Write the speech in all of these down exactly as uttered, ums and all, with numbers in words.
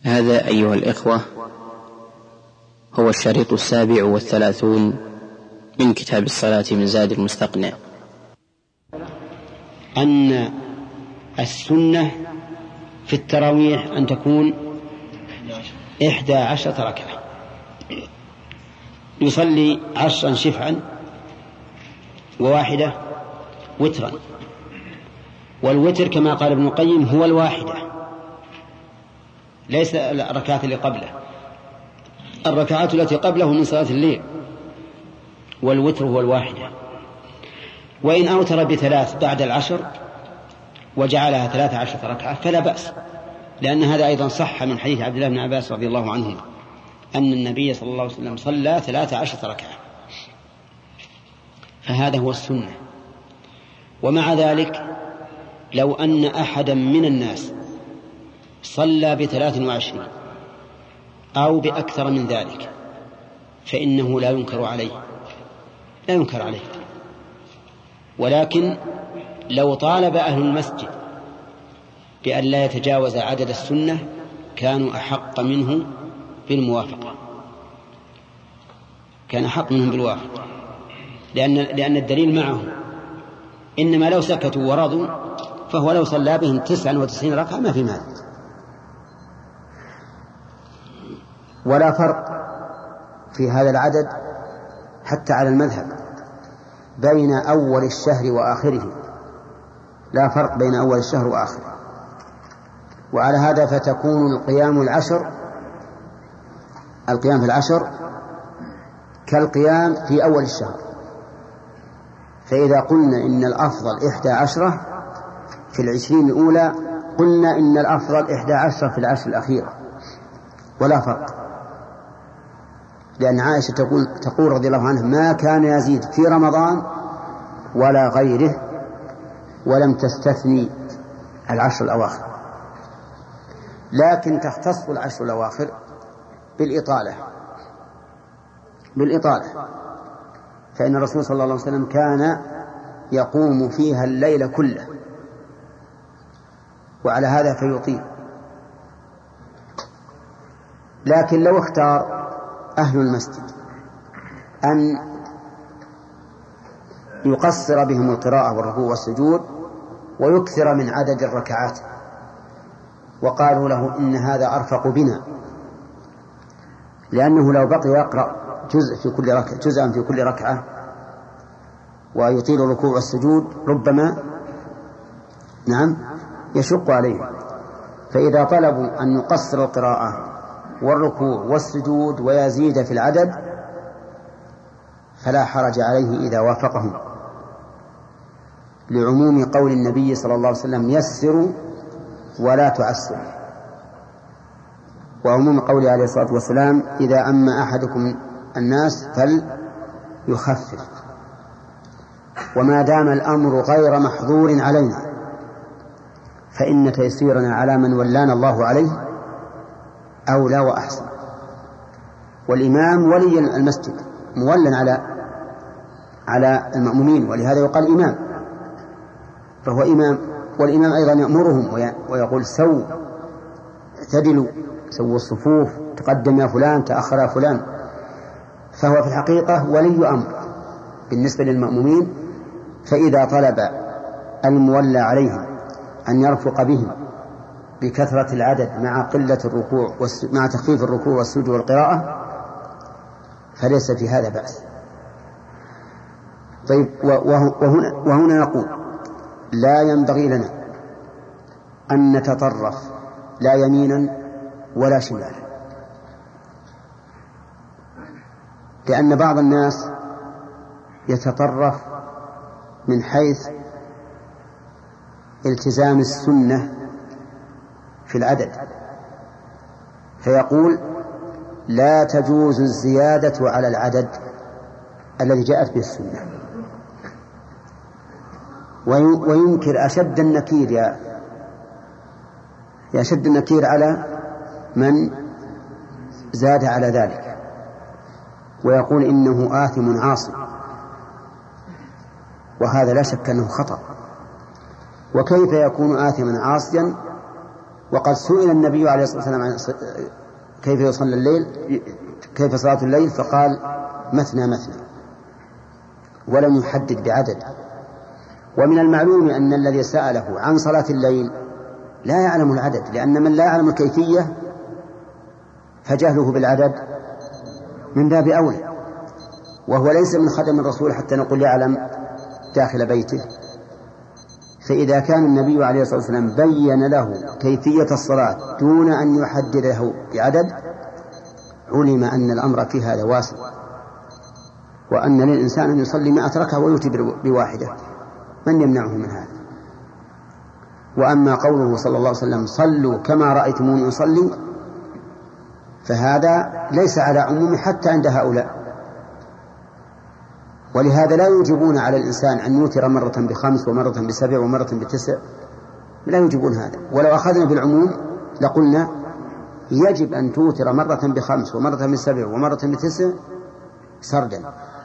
هذا أيها الإخوة هو الشريط السابع والثلاثون من كتاب الصلاة من زاد المستقنع. أن السنة في التراويح أن تكون إحدى عشرة ركعة، يصلي عشرا شفعا وواحدة وترا، والوتر كما قال ابن القيم هو الواحدة ليس الركعات اللي قبله، الركعات التي قبله من صلاة الليل، والوتر هو الواحدة. وإن أوتر بثلاث بعد العشر وجعلها ثلاث عشرة ركعة فلا بأس، لأن هذا أيضا صح من حديث عبد الله بن عباس رضي الله عنهما أن النبي صلى الله عليه وسلم صلى ثلاث عشرة ركعة، فهذا هو السنة. ومع ذلك لو أن أحدا من الناس صلى بثلاث وعشرين أو بأكثر من ذلك فإنه لا ينكر عليه لا ينكر عليه ولكن لو طالب أهل المسجد بأن لا يتجاوز عدد السنة كانوا أحق منه بالموافقة كان أحق منهم بالوافقة لأن, لأن الدليل معه، إنما لو سكتوا ورضوا فهو لو صلى بهم تسعا وتسعين ركعة ما في مانع. ولا فرق في هذا العدد حتى على المذهب بين أول الشهر وآخره، لا فرق بين أول الشهر وآخره. وعلى هذا فتكون القيام العشر القيام في العشر كالقيام في أول الشهر. فإذا قلنا إن الأفضل إحدى عشرة في العشرين الأولى قلنا إن الأفضل إحدى عشرة في العشر الأخيرة، ولا فرق. لأن عائشة تقول, تقول رضي الله عنها ما كان يزيد في رمضان ولا غيره ولم تستثني العشر الأواخر، لكن تختص العشر الأواخر بالإطالة بالإطالة فإن الرسول صلى الله عليه وسلم كان يقوم فيها الليل كله، وعلى هذا فيطيل. لكن لو اختار أهل المسجد أن يقصر بهم القراءة والركوع والسجود ويكثر من عدد الركعات، وقالوا له إن هذا أرفق بنا، لأنه لو بقي يقرأ جزء في كل ركعة جزءا في كل ركعة ويطيل الركوع والسجود ربما نعم يشق عليه. فإذا طلبوا أن يقصر القراءة والركوع والسجود ويزيد في العدد فلا حرج عليه إذا وافقهم، لعموم قول النبي صلى الله عليه وسلم يسروا ولا تعسروا، وعموم قوله عليه الصلاة والسلام إذا أما أحدكم الناس فليخفف. وما دام الأمر غير محظور علينا فإن تيسيرنا على من ولانا الله عليه أولى وأحسن. والإمام ولي المسجد مولا على على المأمومين، ولهذا يقال إمام، فهو إمام. والإمام أيضا يأمرهم ويقول سووا اعتدلوا سووا الصفوف، تقدم يا فلان تأخر يا فلان. فهو في الحقيقة ولي أمر بالنسبة للمأمومين. فإذا طلب المولى عليهم أن يرفق بهم بكثرة العدد مع قلة الركوع مع تخفيف الركوع والسجود والقراءة فليس في هذا بأس. طيب وهنا, وهنا نقول لا ينبغي لنا أن نتطرف لا يمينا ولا شمالا، لأن بعض الناس يتطرف من حيث التزام السنة في العدد، فيقول لا تجوز الزيادة على العدد الذي جاءت به السنة، وينكر أشد النكير يا أشد النكير على من زاد على ذلك، ويقول إنه آثم عاصي، وهذا لا شك أنه خطأ. وكيف يكون آثما عاصيا وقد سئل النبي عليه الصلاة والسلام عن كيف يصلي الليل كيف صلاة الليل فقال مثنى مثنى ولم يحدد بعدد. ومن المعلوم أن الذي سأله عن صلاة الليل لا يعلم العدد، لأن من لا يعلم الكيفية فجهله بالعدد من باب أولى، وهو ليس من خدم الرسول حتى نقول يعلم داخل بيته. فإذا كان النبي عليه الصلاة والسلام بين له كيفية الصلاة دون أن يحدد له بعدد علم أن الأمر في هذا واسع، وأن للإنسان أن يصلي مئة ركعة ويوتر بواحدة، من يمنعه من هذا؟ وأما قوله صلى الله عليه وسلم صلوا كما رأيتموني أصلي فهذا ليس على عموم حتى عند هؤلاء، ولهذا لا يوجبون على الإنسان أن يوتر مرة بخمس ومرة بسبع ومرة بتسع، لا يوجبون هذا. ولو أخذنا بالعموم لقلنا يجب أن توتر مرة بخمس ومرة بسبع ومرة بتسع سردا،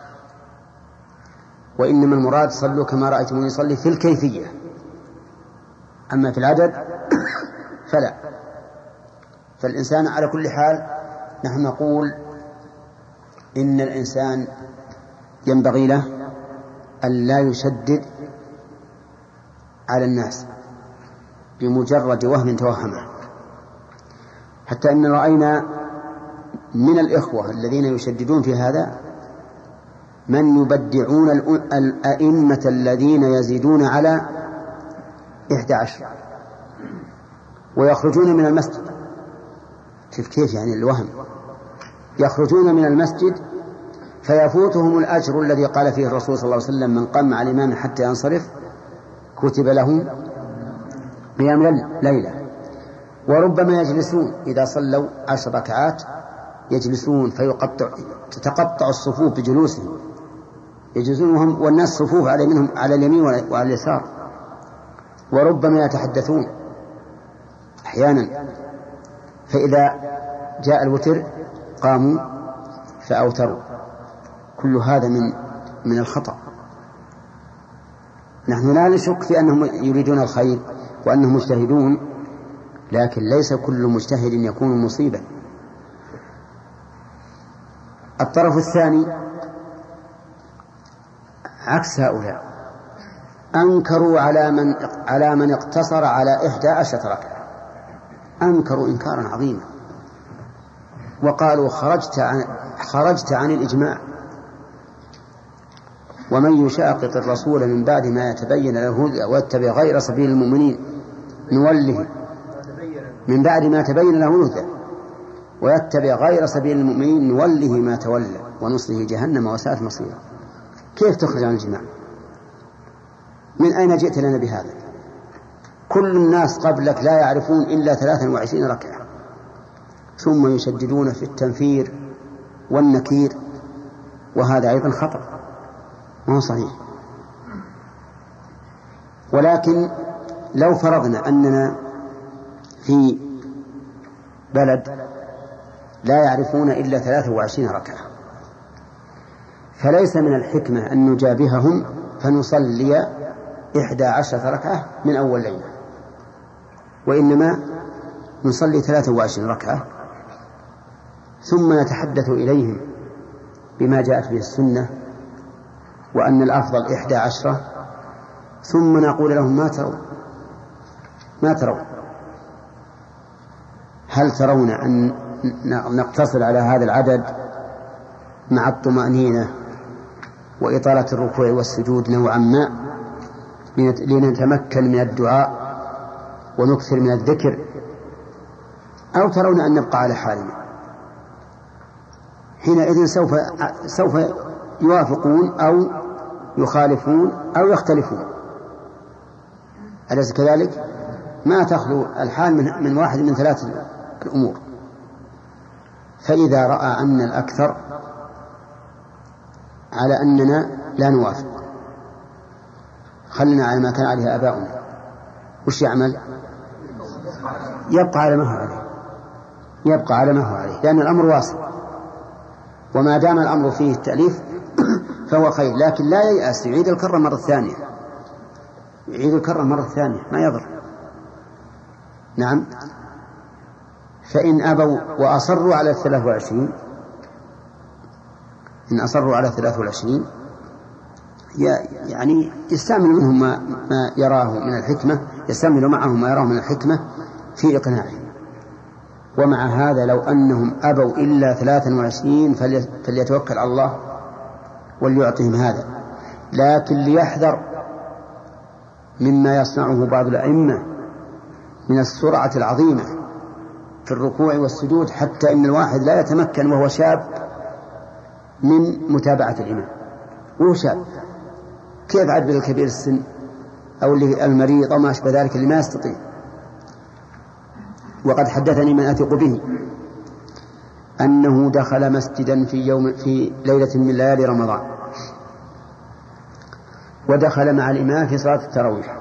وإنما المراد صلوا كما رأيتموني يصلي في الكيفية، أما في العدد فلا. فالإنسان على كل حال نحن نقول إن الإنسان ينبغي له أن لا يشدد على الناس بمجرد وهم توهمه، حتى أن رأينا من الإخوة الذين يشددون في هذا من يبدعون الأئمة الذين يزيدون على إحدى عشر ويخرجون من المسجد. كيف كيف يعني الوهم؟ يخرجون من المسجد فيفوتهم الأجر الذي قال فيه الرسول صلى الله عليه وسلم من قام على الإمام حتى ينصرف كتب له قيام ليلة. وربما يجلسون إذا صلوا عشر ركعات يجلسون فيقطع تتقطع الصفوف بجلوسهم، يجلسون وهم والناس صفوف على منهم على اليمين وعلى اليسار. وربما يتحدثون أحيانا، فإذا جاء الوتر قاموا فأوتروا. كل هذا من من الخطأ. نحن لا نشك في أنهم يريدون الخير وأنهم مجتهدون، لكن ليس كل مجتهد يكون مصيبا. الطرف الثاني عكس هؤلاء، أنكروا على من على من اقتصر على إحدى عشرة ركعة، أنكروا إنكارا عظيما وقالوا خرجت عن خرجت عن الإجماع. ومن يشاقق الرسول من بعد ما يتبين له الهدى ويتبع غير سبيل المؤمنين نوله من بعد ما تبين له الهدى ويتبع غير سبيل المؤمنين نوله ما تولى ونصله جهنم وساءت مصيره. كيف تخرج عن الجماع؟ من أين جئت لنا بهذا؟ كل الناس قبلك لا يعرفون إلا ثلاثا وعشرين ركعة، ثم يشددون في التنفير والنكير، وهذا أيضا خطأ ما هو صحيح. ولكن لو فرضنا أننا في بلد لا يعرفون إلا ثلاثة وعشرين ركعة، فليس من الحكمة أن نجابههم فنصلي إحدى عشرة ركعة من أول ليلة، وإنما نصلي ثلاثة وعشرين ركعة ثم نتحدث إليهم بما جاءت به السنة وأن الأفضل إحدى عشرة، ثم نقول لهم ما ترون ما ترون هل ترون أن نقتصر على هذا العدد مع الطمأنينة وإطالة الركوع والسجود نوعا ما لنتمكن من الدعاء ونكثر من الذكر، أو ترون أن نبقى على حالنا؟ حينئذ سوف سوف يوافقون أو يخالفون أو يختلفون، أليس كذلك؟ ما تخلو الحال من, من واحد من ثلاث الأمور. فإذا رأى أن الأكثر على أننا لا نوافق خلنا على ما كان عليه آباؤنا، وش يعمل؟ يبقى على ما هو عليه يبقى على ما هو عليه لأن الأمر واسع، وما دام الأمر فيه التأليف فهو خير. لكن لا ييأس، يعيد الكرة مرة ثانية يعيد الكرة مرة ثانية ما يضر. نعم. فإن أبوا وأصروا على الثلاث وعشرين إن أصروا على الثلاث والعشرين يعني يستعمل منهم ما, ما يراه من الحكمة يستعمل معهم ما يراه من الحكمة في إقناعهم. ومع هذا لو أنهم أبوا إلا ثلاثا وعشرين فليتوكل على الله وليعطيهم هذا. لكن ليحذر مما يصنعه بعض الأئمة من السرعة العظيمة في الركوع والسجود حتى إن الواحد لا يتمكن وهو شاب من متابعة الإمام وهو شاب. كيف عبد الكبير السن أو المريض أو ما أشبه ذلك اللي ما يستطيع. وقد حدثني من أثق به أنه دخل مسجدا في يوم في ليلة من ليالي رمضان ودخل مع الإمام في صلاة التراويح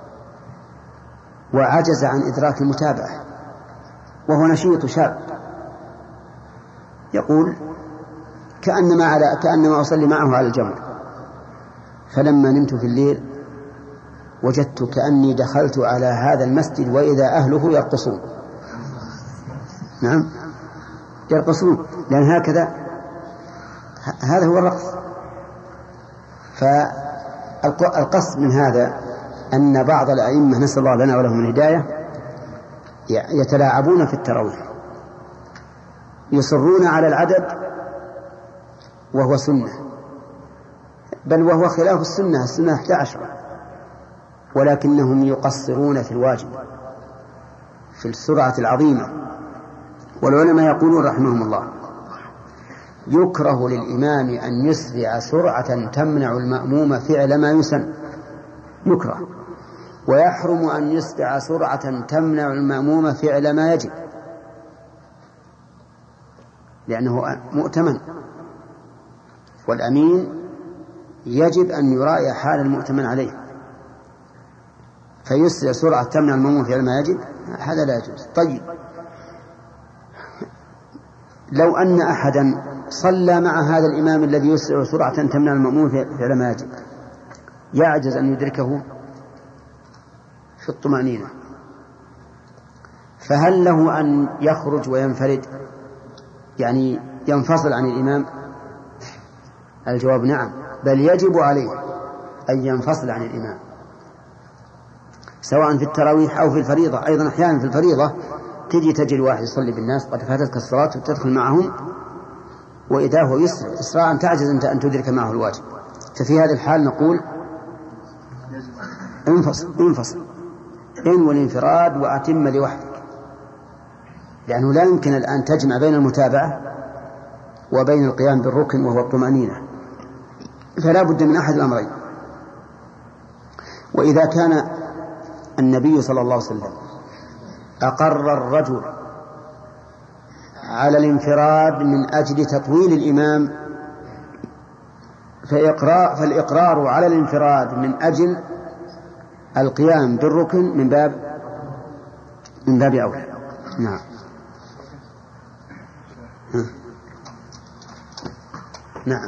وعجز عن إدراك المتابعة وهو نشيط شاب يقول كأنما على كأنما أصلي معه على الجمر. فلما نمت في الليل وجدت كأني دخلت على هذا المسجد وإذا أهله يرقصون. نعم يرقصون لأن هكذا هذا هو الرقص. فالقصد من هذا أن بعض الأئمة نسأل الله لنا ولهم الهداية يتلاعبون في التراويح يصرون على العدد وهو سنة بل وهو خلاف السنة. السنة أحد عشر ولكنهم يقصرون في الواجب في السرعة العظيمة. والعلماء يقولون رحمهم الله يكره للإمام أن يسرع سرعة تمنع المأموم فعل ما يسن يكره. ويحرم أن يسرع سرعة تمنع المأموم فعل ما يجب لأنه مؤتمن والأمين يجب أن يراعي حال المؤتمن عليه. فيسرع سرعة تمنع المأموم فعل ما يجب هذا لا يجوز. طيب لو أن أحدا صلى مع هذا الإمام الذي يسرع سرعة تمنع المأموم فعل ما يجب يعجز أن يدركه في الطمأنينة فهل له أن يخرج وينفرد يعني ينفصل عن الإمام؟ الجواب نعم بل يجب عليه أن ينفصل عن الإمام سواء في التراويح أو في الفريضة. أيضا أحيانا في الفريضة تجي تجري واحد يصلي بالناس قد فاتتك الصلاة وتدخل معهم وإذا هو يسرع إسراعا تعجز أنت أن تدرك معه الواجب. ففي هذه الحال نقول انفصل انفصل إن والانفراد وأتم لوحدك لأنه لا يمكن الآن تجمع بين المتابعة وبين القيام بالركن وهو الطمأنينة فلا بد من أحد الأمرين. وإذا كان النبي صلى الله عليه وسلم أقر الرجل على الانفراد من أجل تطويل الإمام فإقرار فالإقرار على الانفراد من أجل القيام بالركن من باب من باب أولى. نعم نعم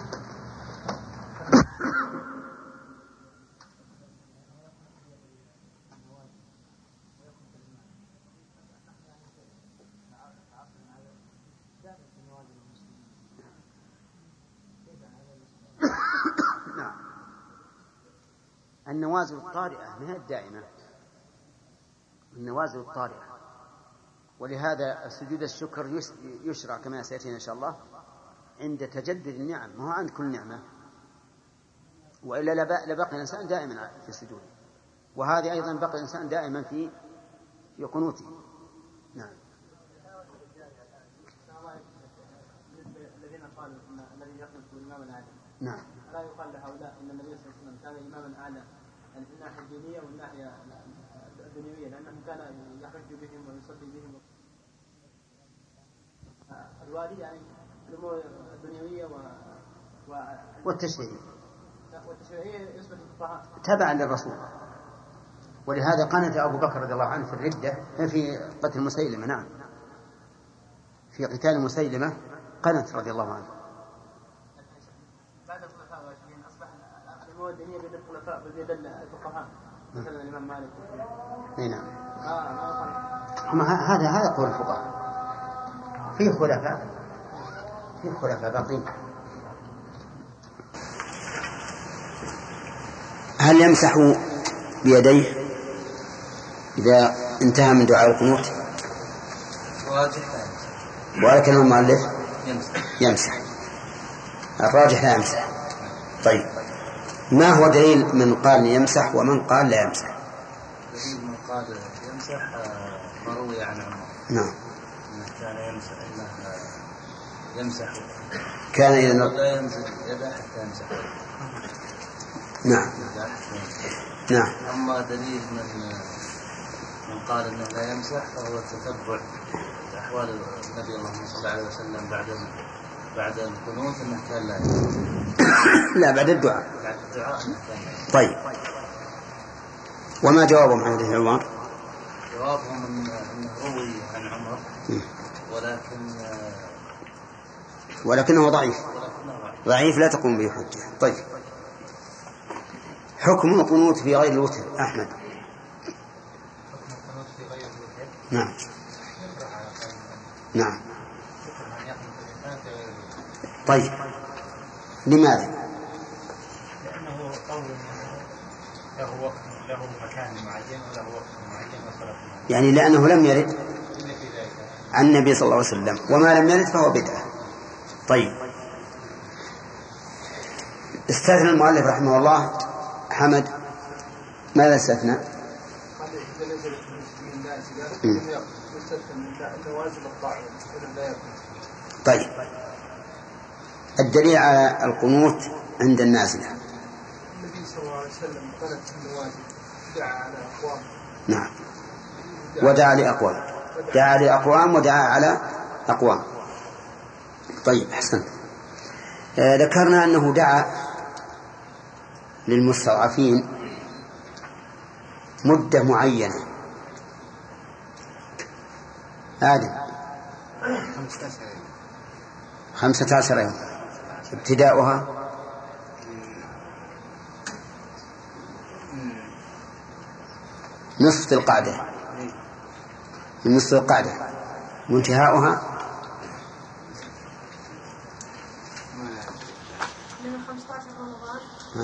النوازل الطارئة ما هي الدائمة النوازل الطارئة. ولهذا سجود الشكر يشرع كما سيأتينا إن شاء الله عند تجدد النعم ما هو عند كل نعمة وإلا لبقى الإنسان دائما في السجود وهذه أيضا بقى الإنسان دائما في في قنوته. نعم الذين قالوا ان الذي يقنط إماما أعلى نعم لا يقال لهؤلاء ان النبي صلى الله عليه وسلم كان إماما أعلى يعني في الناحية الدينية والناحية الدنيوية لأنه كان يحج بهم ويصلي بهم الوالي يعني الأمور الدنيوية و... و... والتشريعية والتشريعية يثبت الفقهاء تبعا للرسول. ولهذا قنت أبو بكر رضي الله عنه في الردة في قتل مسيلمة. نعم في قتال مسيلمة قنت رضي الله عنه. بعد الخلفاء الراشدين أصبح الأمور الدينية بين الخلفاء بين الفقهاء مثلا الإمام مالك. اي نعم. هذا هذا قول الفقهاء. فيه خلفاء فيه خلفاء باقين. هل يمسح بيديه إذا انتهى من دعاء القنوت؟ ولكن المؤلف يمسح. يمسح الراجح لا يمسح. طيب ما هو دليل من قال يمسح ومن قال لا يمسح؟ دليل من قال يمسح ما روي عن عمر. نعم. انه كان يمسح انه يمسح كان إذا لا ينزل يده حتى يمسح. نعم. نعم. أما دليل من من قال انه لا يمسح فهو تتبع احوال النبي اللهم صل عليه وسلم بعد بعد القنوت انه كان لا يمسح. لا بعد الدعاء. بعد الدعاء انه كان لا يمسح. طيب وما جوابهم عن هذه العمر؟ جوابهم انه روي عن عمر ولكن ولكنه ضعيف. ضعيف لا تقوم به حجة. طيب حكم القنوت في غير الوتر أحمد. نعم. نعم. طيب لماذا؟ لأنه قول له وقت له مكان معين وله وقت معين وصلاة معين. يعني لأنه لم يرد عن النبي صلى الله عليه وسلم وما لم يرد فهو بدعة. طيب استثنى المؤلف رحمه الله حمد ماذا استثنى؟ طيب الدليل على القنوت عند النازلة. النبي صلى الله عليه وسلم قنت النوازل دعا على أقوام. نعم. ودعا لأقوام. دعا لأقوام ودعا على أقوام. طيب أحسنت. آه ذكرنا أنه دعا للمستضعفين مدة معينة. آدم خمسة عشر يوم ابتداؤها نصف القعدة من نصف القعدة وانتهاؤها من خمسة عشر رمضان.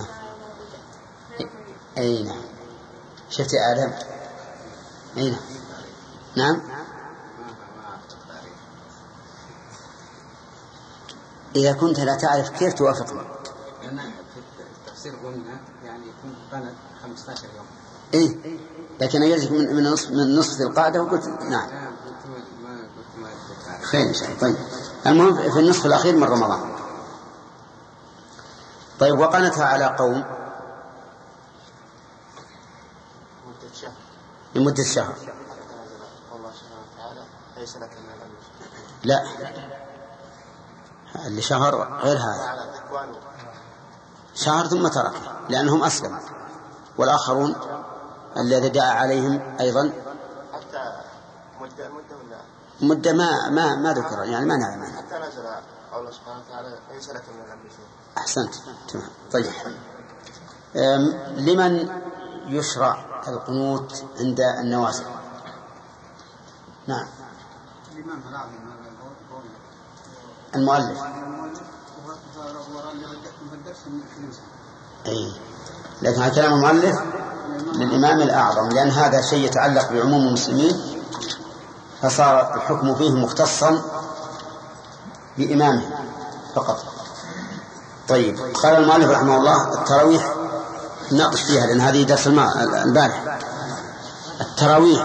أي نعم. شفت آدم؟ أي نعم. نعم. إذا كنت لا تعرف كيف توافقني؟ لأن في التفسير قلنا يعني يكون قنت خمسة عشر يوم. إيه لكن يجب من من نصف من نصف القعدة وقلت نعم. خير إن شاء الله. طيب المهم في النصف الأخير من رمضان. طيب وقنتها على قوم لمدة شهر. لا اللي شهر غير هذا شهر ثم تركه لأنهم أسلموا والآخرون الذي دعا عليهم أيضا حتى مدة مدة ولا مدة ما ما ما ذكر يعني ما نعلم عنها حتى نزل قول سبحانه وتعالى ليس لك من الأمر شيء. أحسنت تمام. طيب لمن يشرع القنوت عند النوازل؟ نعم المؤلف. أي لكن على كلام المؤلف للإمام الأعظم لأن هذا شيء يتعلق بعموم المسلمين فصار الحكم فيه مختصا بإمامه فقط. طيب قال المؤلف رحمه الله التراويح ناقش فيها لأن هذه درس البارح. التراويح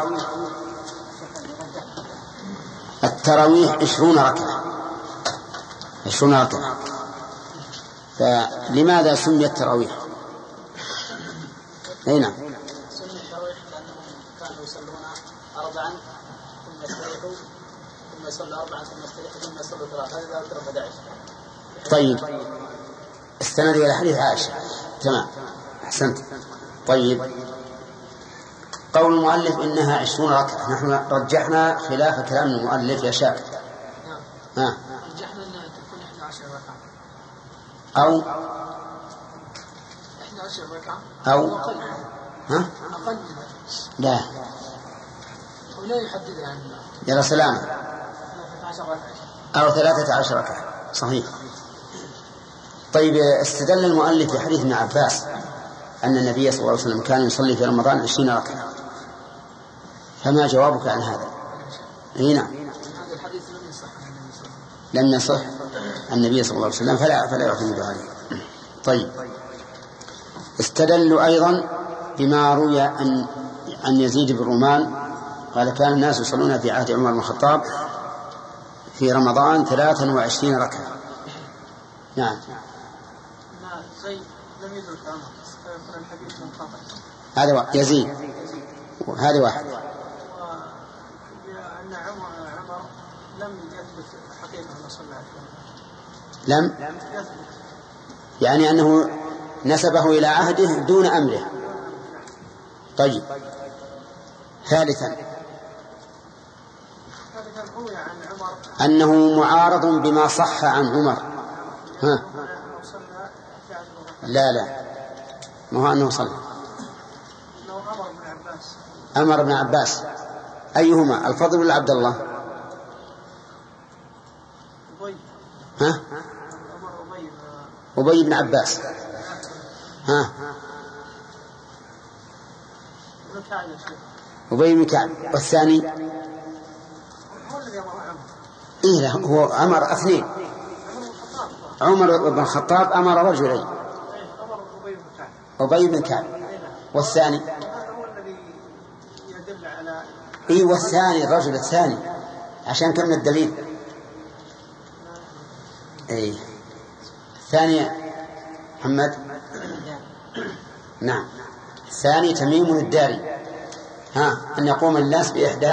التراويح عشرون ركعة عشرون ركعة. فلماذا سميت التراويح؟ أي نعم. سنة التراويح لأنهم كانوا يصلون أربعا ثم يستريحوا ثم يصلوا أربعا ثم يستريحوا ثم يصلوا ثلاثة هذا ذكر أحد عشر. طيب استند إلى حديث عائشة. تمام أحسنت. طيب قول المؤلف إنها عشرون ركعة نحن رجحنا خلاف كلام المؤلف يا شاكر. ها رجحنا أنها تكون إحدى عشر ركعة أو إحدى عشر ركعة أو ها؟ أقل لا ولا يحدد يعني يا سلام ثلاثة عشر ركعة أو ثلاثة عشر ركعة صحيح. طيب استدل المؤلف بحديث ابن عباس أن النبي صلى الله عليه وسلم كان يصلي في رمضان عشرين ركعة، فما جوابك عن هذا؟ هنا هذا الحديث لم يصح لم يصح النبي صلى الله عليه وسلم فلا فلا يعتمد عليه. طيب استدلوا أيضا بما روي عن عن يزيد بن رومان قال كان الناس يصلون في عهد عمر بن الخطاب في رمضان ثلاثا وعشرين ركعة. نعم زيد لم يدرك عمر فيكون الحديث منقطع. هذا واحد يزيد هذا واحد. وأن عمر عمر لم يثبت حقيقة أنه صلى عليه لم يعني أنه نسبه إلى عهده دون أمره. طيب ثالثا أنه معارض بما صح عن عمر. ها لا لا ما هو أنه صلى أمر بن عباس. أيهما الفضل ولا عبد الله؟ ها أبي بن عباس. ها أبي بن كعب. والثاني إيه هو أمر اثنين. عمر بن الخطاب أمر رجلين أبي بن كعب والثاني إيه والثاني الرجل الثاني عشان كم الدليل. إيه الثاني محمد. نعم الثاني تميم الداري. ها أن يقوم الناس بإحدى.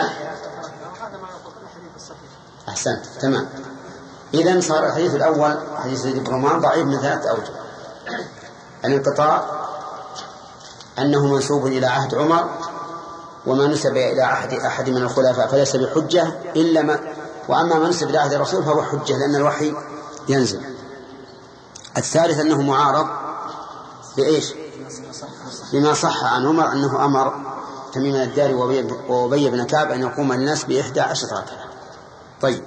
أحسنت تمام. إذن صار الحديث الأول حديث زيد بن رومان ضعيف من ثلاثة أوجه. الانقطاع أنه منسوب إلى عهد عمر وما نسب إلى عهد أحد من الخلفاء فليس بحجة إلا ما وأما ما نسب إلى عهد الرسول فهو حجة لأن الوحي ينزل. الثالث أنه معارض بإيش؟ بما صح عن عمر أنه أمر تميم الداري وأبي بن كعب أن يقوم الناس بإحدى عشرة ركعة. طيب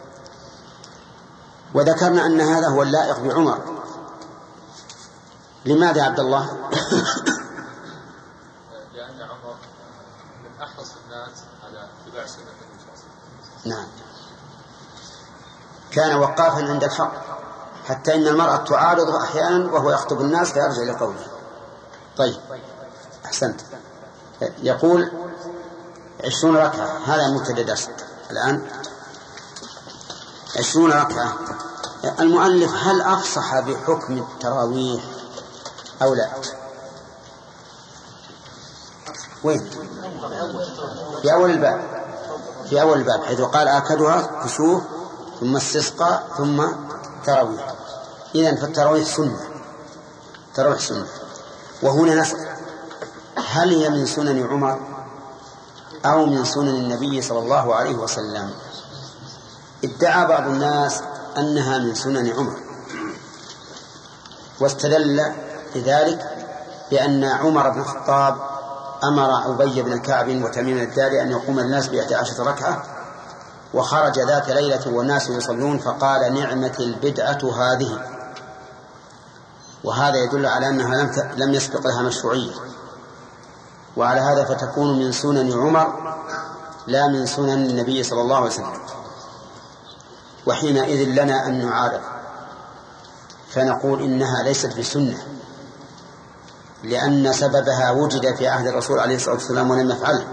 وذكرنا أن هذا هو اللائق بعمر. لماذا عبد الله؟ لأن عمر من أحرص الناس على اتباع سنة النبي صلى الله عليه وسلم. نعم كان وقافا عند الحق حتى إن المرأة تعارضه أحيانا وهو يخطب الناس فيرجع لقوله. طيب أحسنت. يقول عشرون ركعة هذا مبتدأ درس الآن. عشرون ركعة المؤلف هل أفصح بحكم التراويح أو لا؟ وين؟ في أول الباب في أول الباب حيث قال آكدها كسوف ثم استسقاء ثم تراويح. إذن فالتراويح سنة تراويح سنة. وهنا نسأل هل هي من سنن عمر أو من سنن النبي صلى الله عليه وسلم؟ ادعى بعض الناس أنها من سنن عمر واستدل لذلك بأن عمر بن الخطاب أمر أبي بن كعب وتميم الداري أن يقوم الناس بإحدى عشرة ركعة وخرج ذات ليلة والناس يصلون فقال نعمة البدعة هذه. وهذا يدل على أنها لم يسبق لها مشروعية وعلى هذا فتكون من سنن عمر لا من سنن النبي صلى الله عليه وسلم. وحينئذ لنا أن نعارض فنقول إنها ليست بسنة لأن سببها وجد في عهد الرسول عليه الصلاة والسلام ولم يفعله.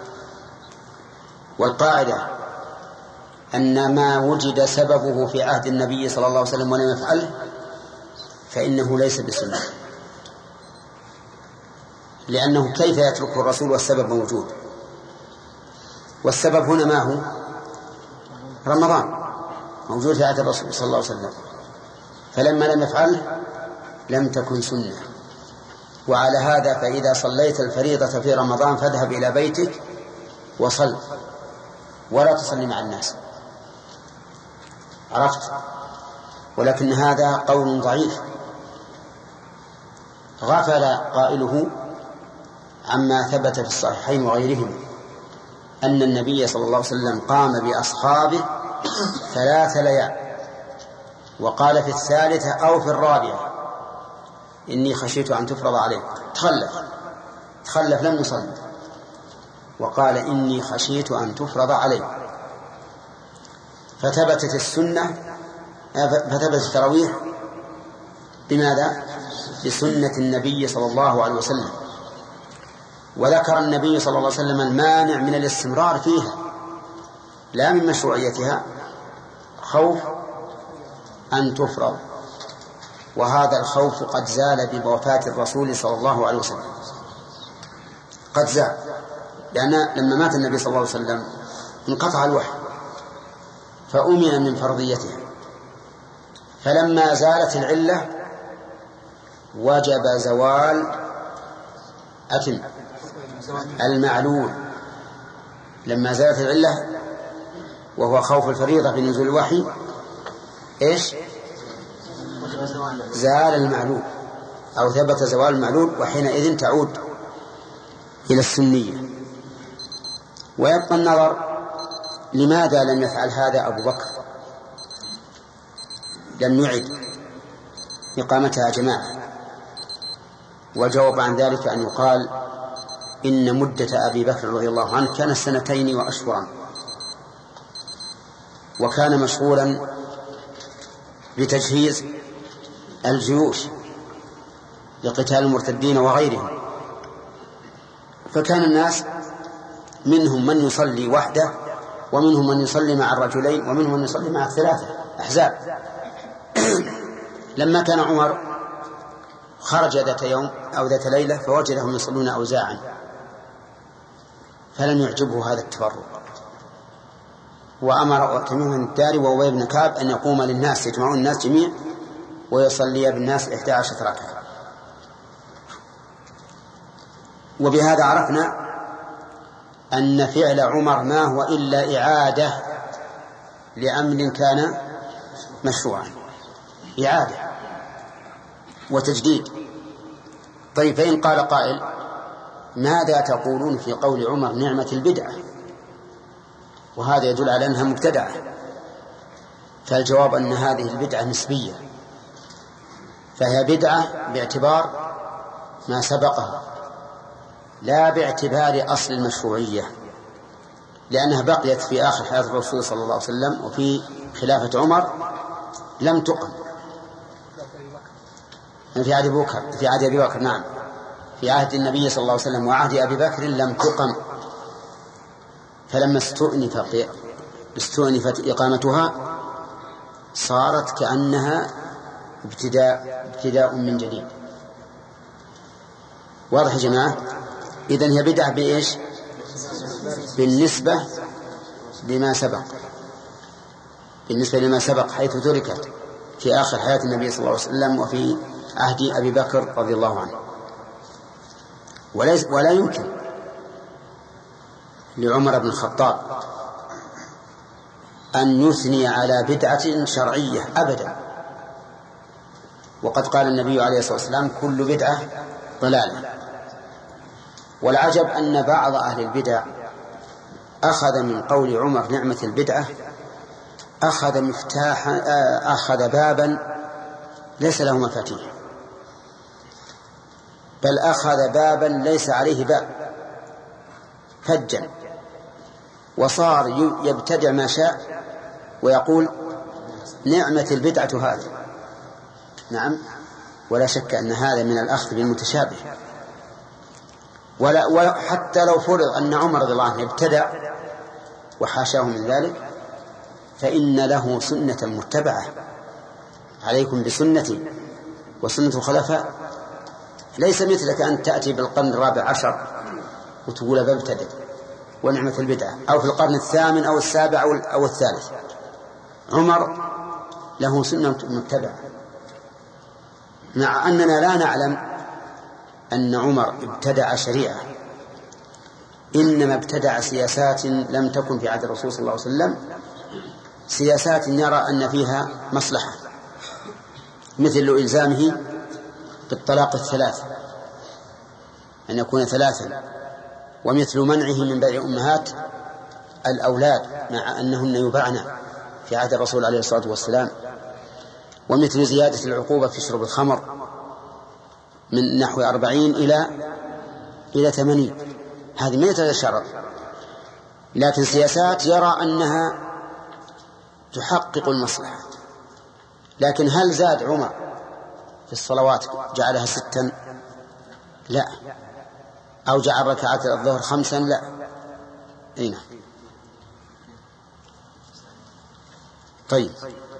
والقاعدة أن ما وجد سببه في عهد النبي صلى الله عليه وسلم ولم يفعله فإنه ليس بسنة لأنه كيف يتركه الرسول والسبب موجود. والسبب هنا ما هو؟ رمضان موجود في عهد الرسول صلى الله عليه وسلم فلما لم يفعله لم تكن سنة. وعلى هذا فإذا صليت الفريضة في رمضان فاذهب إلى بيتك وصل ولا تصلي مع الناس. عرفت؟ ولكن هذا قول ضعيف غفل قائله عما ثبت في الصحيحين وغيرهما أن النبي صلى الله عليه وسلم قام بأصحابه ثلاث ليال وقال في الثالثة أو في الرابعة إني خشيت أن تفرض عليك، تخلف تخلف لم يصلي، وقال إني خشيت أن تفرض عليك، فثبتت السنة فثبت التراويح بماذا؟ بسنة النبي صلى الله عليه وسلم. وذكر النبي صلى الله عليه وسلم المانع من الاستمرار فيها لا من مشروعيتها، خوف أن تفرض، وهذا الخوف قد زال بوفاة الرسول صلى الله عليه وسلم، قد زال، لأن لما مات النبي صلى الله عليه وسلم انقطع الوحي فأمن من فرضيته، فلما زالت العلة وجب زوال أتم المعلول. لما زالت العلة وهو خوف الفريضة بنزول الوحي إيش؟ زال المعلول أو ثبت زوال المعلول، وحينئذ تعود إلى السنية. ويبقى النظر لماذا لم يفعل هذا أبو بكر، لم يعد إقامتها جماعة؟ وجواب عن ذلك أن يقال إن مدة أبي بكر رضي الله عنه كانت سنتين وأشهرا، وكان مشغولا بتجهيز الجيوش لقتال المرتدين وغيرهم، فكان الناس منهم من يصلي وحده ومنهم من يصلي مع الرجلين ومنهم من يصلي مع الثلاثة أحزاب. لما كان عمر خرج ذات يوم أو ذات ليلة فوجدهم يصلون أوزاعا، فلم يعجبه هذا التفرق، وأمر تميم الداري وأبي بن كعب أن يقوم للناس، يجمعون الناس جميع ويصلي بالناس إحدى عشرة ركعة. وبهذا عرفنا أن فعل عمر ما هو إلا إعادة لأمر كان مشروعا، إعادة وتجديد. طيب فإن قال قائل ماذا تقولون في قول عمر نعمة البدعة، وهذا يدل على أنها مبتدعة؟ فالجواب أن هذه البدعة نسبية، فهي بدعة باعتبار ما سبقها لا باعتبار أصل المشروعية، لأنها بقيت في آخر حياة الرسول صلى الله عليه وسلم وفي خلافة عمر لم تقم. في عهد أبي بكر في عهد أبي بكر نعم في عهد النبي صلى الله عليه وسلم وعهد أبي بكر لم تقم، فلما استؤنف استؤنفت إقامتها صارت كأنها ابتداء ابتداء من جديد. واضح يا جماعة؟ إذن هي بدعة بإيش؟ بالنسبة لما سبق، بالنسبة لما سبق حيث تركت في آخر حياة النبي صلى الله عليه وسلم وفي عهد أبي بكر رضي الله عنه. وليس ولا يمكن لعمر بن الخطاب أن يثني على بدعة شرعية أبدا، وقد قال النبي عليه الصلاة والسلام كل بدعة ضلالة. والعجب أن بعض أهل البدع أخذ من قول عمر نعمة البدعة أخذ مفتاحا أخذ بابا ليس له مفاتيح، بل أخذ بابا ليس عليه باب فجا، وصار يبتدع ما شاء ويقول نعمة البدعة هذه. نعم، ولا شك أن هذا من الأخذ بالمتشابه. ولا وحتى لو فرض أن عمر رضي الله عنه ابتدع وحاشاه من ذلك، فإن له سنة متبعة، عليكم بسنتي وسنة الخلفاء. ليس مثلك أن تأتي بالقرن الرابع عشر وتقول بابتدع ونعمة البدعة، أو في القرن الثامن أو السابع أو الثالث. عمر له سنة متبعة، مع أننا لا نعلم أن عمر ابتدع شريعة، إنما ابتدع سياسات لم تكن في عهد الرسول صلى الله عليه وسلم، سياسات يرى أن فيها مصلحة، مثل إلزامه بالطلاق الثلاث أن يكون ثلاثا، ومثل منعه من بيع أمهات الأولاد مع أنهن يباعن في عهد الرسول عليه الصلاة والسلام، ومثل زيادة العقوبة في شرب الخمر من نحو أربعين إلى إلى ثمانين، هذه ما يتشرط، لكن سياسات يرى أنها تحقق المصلحة. لكن هل زاد عمر في الصلوات جعلها ستا؟ لا. أو جعل ركعات الظهر خمسا؟ لا. أين؟ طيب.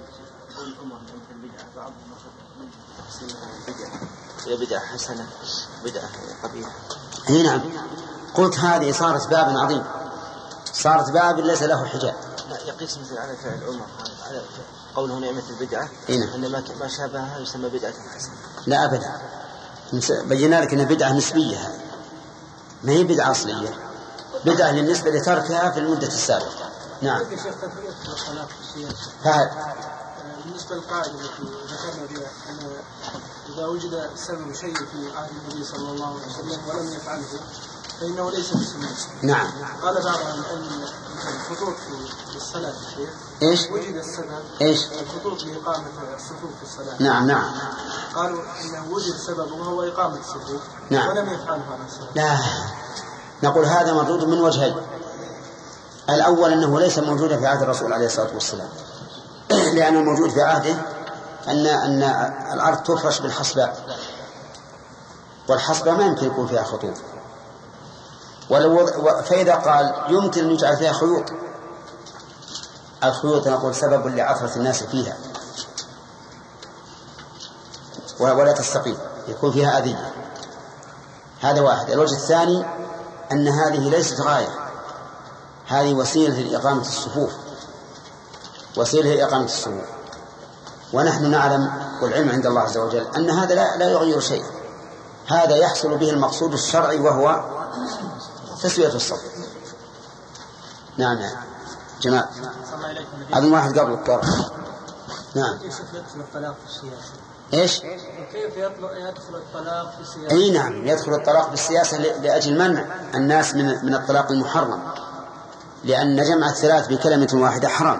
هي بدعة حسنة بدعة قبيحة. أي نعم، قلت هذه صارت باب عظيم، صارت باب ليس له حجاب. يقيس مثل على فعل عمر على قوله نعمة البدعة إيه؟ أن ما شابهها يسمى بدعة حسنة. لا أبدا، بينا لك أنها بدعة نسبية، ما هي بدعة أصلية، بدعة بالنسبة لتركها في المدة السابقة. نعم. فهد بالنسبة للقاعدة التي ذكرنا بها أن إذا وجد سبب شيء في عهد النبي صلى الله عليه وسلم ولم يفعله فإنه ليس بسنة. نعم. قال بعضهم أن الخطوط في الصلاة الشيخ إيش؟ وجد السبب إيش؟ الخطوط لإقامة الصفوف في الصلاة. نعم نعم. قالوا إنه وجد سبب وهو إقامة الصفوف. نعم. ولم يفعله على الصلاة. لا، نقول هذا مردود من وجهين. الأول أنه ليس موجودا في عهد الرسول عليه الصلاة والسلام، لأن الموجود في عهده أن أن الأرض تفرش بالحصباء، والحصباء ما يمكن يكون فيها خطوط، ولو فإذا قال يمكن أن يجعل فيها خيوط، الخيوط نقول سبب لعثرة الناس فيها ولا تستقيم، يكون فيها أذية. هذا واحد. الوجه الثاني أن هذه ليست غاية، هذه وسيلة لإقامة الصفوف، وسيلة لإقامة الصفوف، ونحن نعلم والعلم عند الله عز وجل أن هذا لا, لا يغير شيء، هذا يحصل به المقصود الشرعي وهو تسوية الصف. نعم نعم جماعة. أظن واحد قبل الطرف. نعم. كيف يدخل الطلاق في السياسة؟ إيش؟ كيف يدخل الطلاق في السياسة؟ أي نعم، يدخل الطلاق في السياسة لأجل منع الناس من من الطلاق المحرم، لأن جمع الثلاث بكلمة واحدة حرام،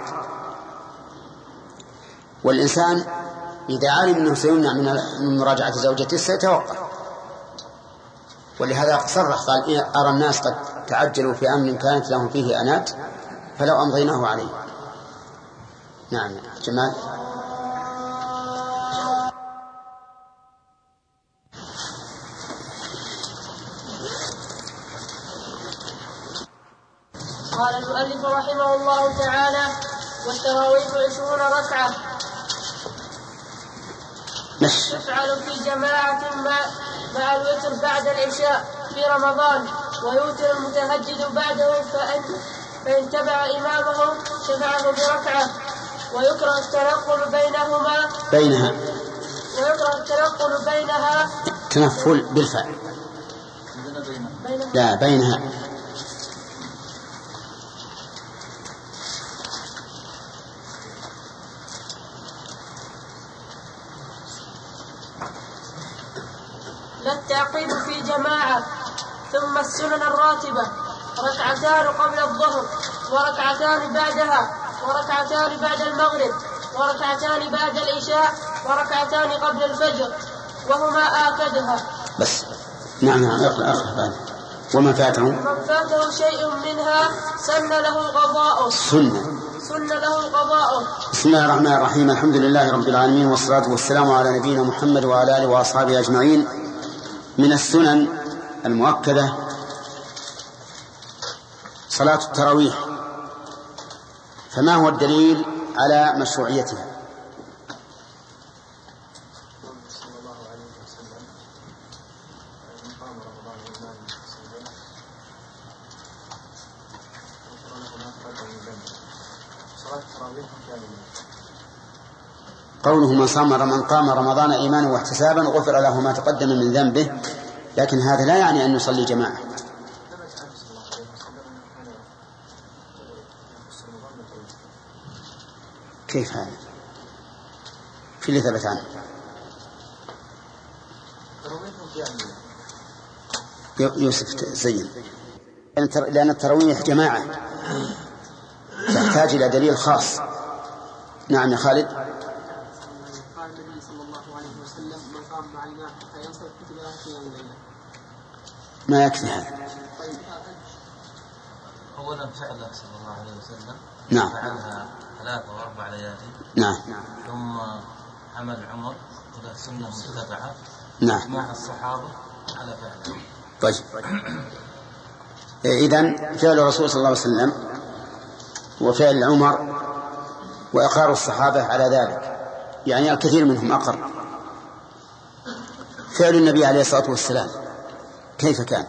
والإنسان إذا علم أنه سيمنع من مراجعة زوجته سيتوقف. ولهذا صرح قال أرى الناس قد تعجلوا في أمر كانت لهم فيه أنات فلو أمضيناه عليه. نعم جمال. قال المؤلف رحمه الله تعالى: والتراويح عشرون ركعة تفعل في جماعة مع, مع الوتر بعد العشاء في رمضان، ويوتر المتهجد بعده فإن, فإن تبع إمامه شفعه بركعة. ويكره التنقل بينهما بينها ويكره التنقل بينها تنفل بالفعل لا بينها لا التعقيد في جماعة. ثم السنن الراتبة: ركعتان قبل الظهر، وركعتان بعدها، وركعتان بعد المغرب، وركعتان بعد العشاء، وركعتان قبل الفجر، وهما آكدها. بس نعم نعم اقرأ اقرأ. ومن فاته من فاته شيء منها سن له قضاؤه سنة سن له قضاؤه. بسم الله الرحمن الرحيم. الحمد لله رب العالمين، والصلاة والسلام على نبينا محمد وعلى آله وأصحابه أجمعين. من السنن المؤكدة صلاة التراويح، فما هو الدليل على مشروعيتها؟ قوله من صام من قام رمضان إيمانا واحتسابا غفر له ما تقدم من ذنبه، لكن هذا لا يعني أن نصلي جماعة. كيف هذا؟ في اللي ثبت عنه يوسف زين. لأن التراويح جماعة تحتاج إلى دليل خاص. نعم يا خالد. قال النبي صلى الله عليه وسلم من قام مع الإمام حتى ينصرف كتب له في يوم الليلة. ما يكفي هذا. أولا فعله صلى الله عليه وسلم نعم فعلها ثلاث وأربع ليالي. نعم. ثم عمل عمر وله سنة متبعة نعم مع الصحابة على فعله. طيب إذن فعل الرسول صلى الله عليه وسلم وفعل عمر وإقرار الصحابة على ذلك، يعني الكثير منهم أقر. فعل النبي عليه الصلاة والسلام كيف كان؟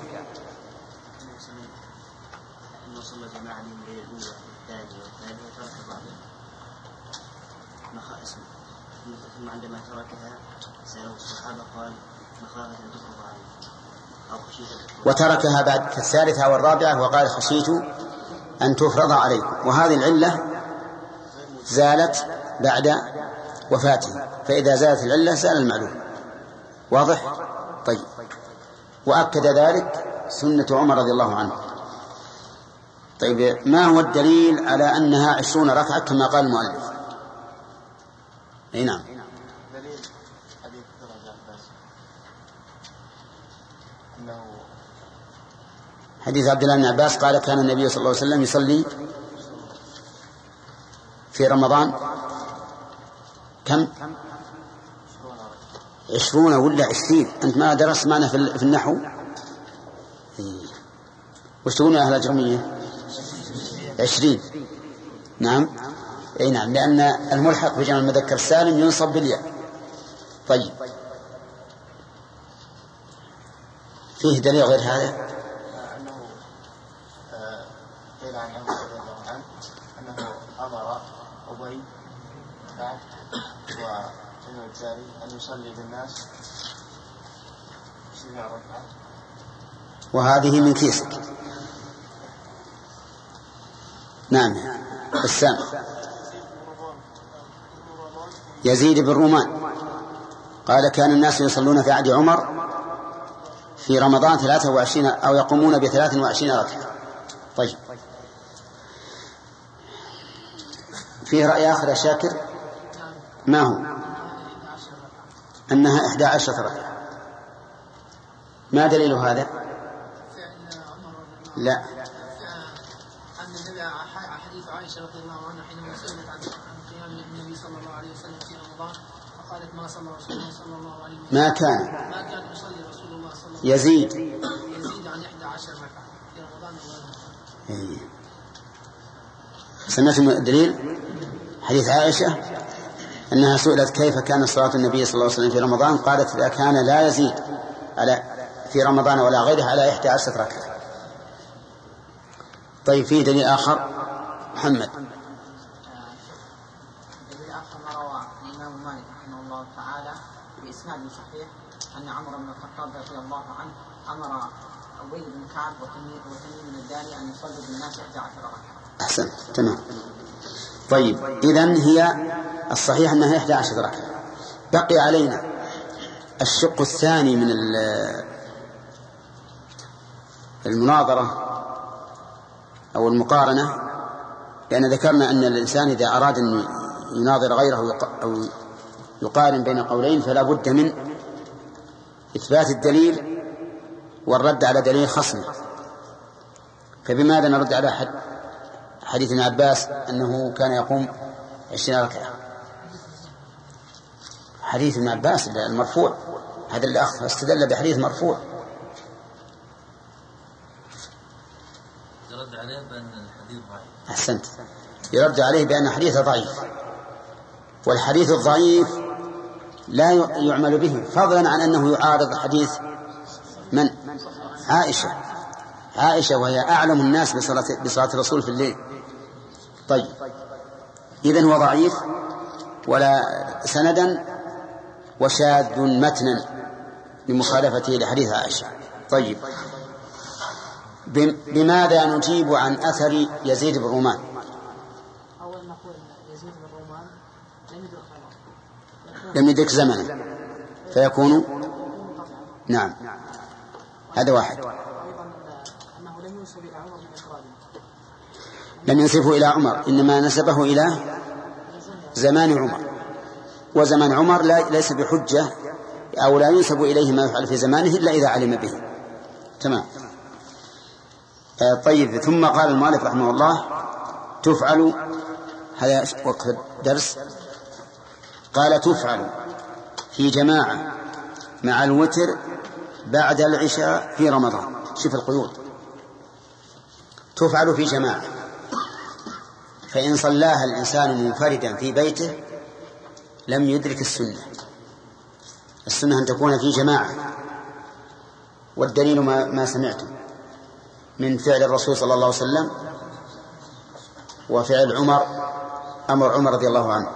ثم عندما تركها سأله الصحابة قال مخافة أن تفرض عليه أو خشيت وتركها بعد في الثالثة والرابعة وقال خشيت أن تفرض عليكم، وهذه العلة زالت بعد وفاته، فإذا زالت العلة زال المعلوم. واضح؟ طيب. وأكد ذلك سنة عمر رضي الله عنه. طيب ما هو الدليل على أنها عشرون ركعة كما قال المؤلف؟ أي نعم. حديث عبد الله بن عباس قال كان النبي صلى الله عليه وسلم يصلي في رمضان كم؟ عشرون ولا عشرين؟ أنت ما درست معنا في النحو؟ وش تقولون يا أهل الجرمية؟ عشرين. نعم أي نعم، لأن الملحق بجمع المذكر السالم ينصب بالياء. طيب فيه دليل غير هذا؟ قيل عن عمر رضي الله عنه أنه أمر أبي كعب وابن الجاري أن يصلي بالناس عشرين ركعة. وهذه من كيسك. نعم السام. يزيد بن رومان قال كان الناس يصلون في عهد عمر في رمضان ثلاثة وعشرين أو يقومون بثلاث وعشرين ركعة. طيب فيه رأي آخر يا شاكر؟ ما هو؟ أنها إحدى عشرة ركعة. ما دليل هذا؟ لا. حديث عائشة رضي الله عنها حينما سئلت عن قيام النبي صلى الله عليه وسلم في رمضان فقالت ما صلى رسول الله صلى الله عليه وسلم ما كان ما كان يصلي رسول الله صلى الله عليه وسلم يزيد يزيد عن إحدى عشر ركعة في رمضان وغيره. سمعتم الدليل؟ حديث عائشة أنها سئلت كيف كان صلاة النبي صلى الله عليه وسلم في رمضان، قالت لا كان لا يزيد على في رمضان ولا غيره على إحدى عشر ركعة. طيب فيه دليل آخر؟ محمد. دليل آخر ما روى الإمام مالك رحمه الله تعالى بإسناد صحيح أن عمر بن الخطاب رضي الله عنه أمر أبي بن كعب وتميم بن الداري أن يصلوا بالناس إحدى عشر ركعة. أحسن تمام. طيب إذن هي الصحيح أنها إحدى عشر ركعة. بقي علينا الشق الثاني من المناظرة أو المقارنة، لأن ذكرنا أن الإنسان إذا أراد أن يناظر غيره أو يقارن بين قولين فلا بد من إثبات الدليل والرد على دليل خصمه. فبماذا نرد على حد حديث ابن عباس أنه كان يقوم عشرين ركعة؟ حديث ابن عباس المرفوع، هذا اللي أخذ استدل بحديث مرفوع. يرد عليه بأن الحديث ضعيف. أحسنت، يرد عليه بأن حديثه ضعيف، والحديث الضعيف لا يعمل به، فضلا عن أنه يعارض حديث من؟ عائشة. عائشة وهي أعلم الناس بصلاة, بصلاة الرسول في الليل. طيب إذن هو ضعيف ولا سندا وشاذ متنا بمخالفته لحديث عائشة. طيب بماذا نجيب عن أثر يزيد بن رومان؟ أول نقول يزيد بن رومان لم يدرك زمنا فيكون نعم. هذا واحد. أيضا أنه لم ينسب إلى عمر من إفراده، لم ينسبه إلى عمر، إنما نسبه إلى زمان عمر، وزمان عمر لا ليس بحجة أو لا ينسب إليه ما يفعل في زمانه إلا إذا علم به. تمام. آه طيب. ثم قال المؤلف رحمه الله تفعل، هذا وقت الدرس، قال تفعل في جماعة مع الوتر بعد العشاء في رمضان. شوف القيود، تفعل في جماعة، فإن صلاها الإنسان منفردا في بيته لم يدرك السنة. السنة أن تكون في جماعة، والدليل ما, ما سمعتم من فعل الرسول صلى الله عليه وسلم وفعل عمر، أمر عمر رضي الله عنه،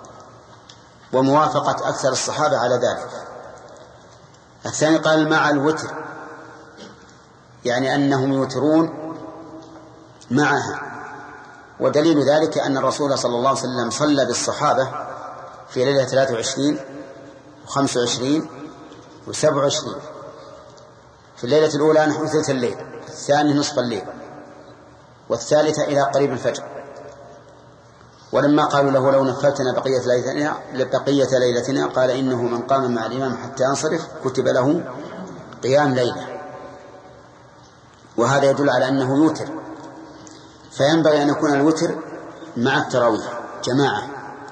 وموافقة أكثر الصحابة على ذلك. الثاني قال مع الوتر، يعني أنهم يوترون معها، ودليل ذلك أن الرسول صلى الله عليه وسلم صلى بالصحابة في ليلة ثلاثة وعشرين وخمس وعشرين وسبع وعشرين. في الليلة الأولى نحو ثلث الليل، الثاني نصف الليل، والثالثة إلى قريب الفجر. ولما قالوا له لو نفلتنا بقية ليلتنا, بقية ليلتنا قال إنه من قام مع الإمام حتى ينصرف كتب له قيام ليلة. وهذا يدل على أنه يوتر، فينبغي أن يكون الوتر مع التراويح جماعة.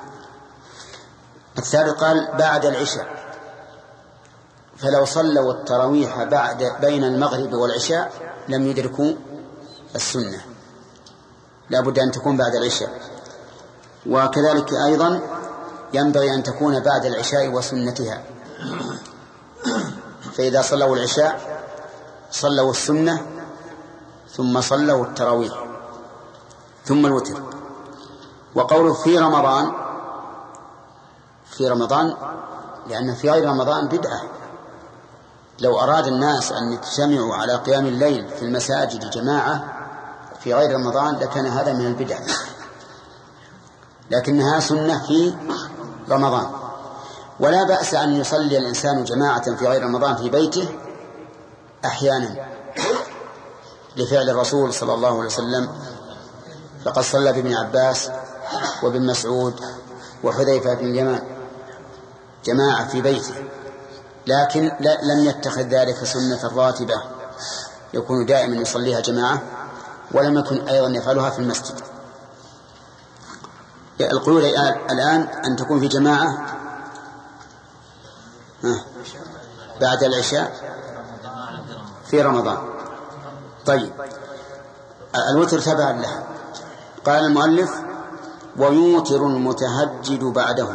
الثالث قال بعد العشاء، فلو صلوا التراويح بعد بين المغرب والعشاء لم يدركوا السنة، لا بد أن تكون بعد العشاء. وكذلك أيضا ينبغي أن تكون بعد العشاء وسنتها، فإذا صلوا العشاء صلوا السنة ثم صلوا التراويح ثم الوتر. وقوله في رمضان، في رمضان لأن في غير رمضان بدعة. لو أراد الناس أن يجتمعوا على قيام الليل في المساجد جماعة في غير رمضان لكان هذا من البدع، لكنها سنة في رمضان. ولا بأس أن يصلي الإنسان جماعة في غير رمضان في بيته أحيانا لفعل الرسول صلى الله عليه وسلم، فقد صلى بابن عباس وابن مسعود وحذيفة بن اليمان جماعة في بيته، لكن لم يتخذ ذلك سنة راتبة يكون دائما يصليها جماعة، ولم يكن أيضا يفعلها في المسجد. القيود الآن أن تكون في جماعة بعد العشاء في رمضان. طيب الوتر تبع له. قال المؤلف ويوتر المتهجد بعده.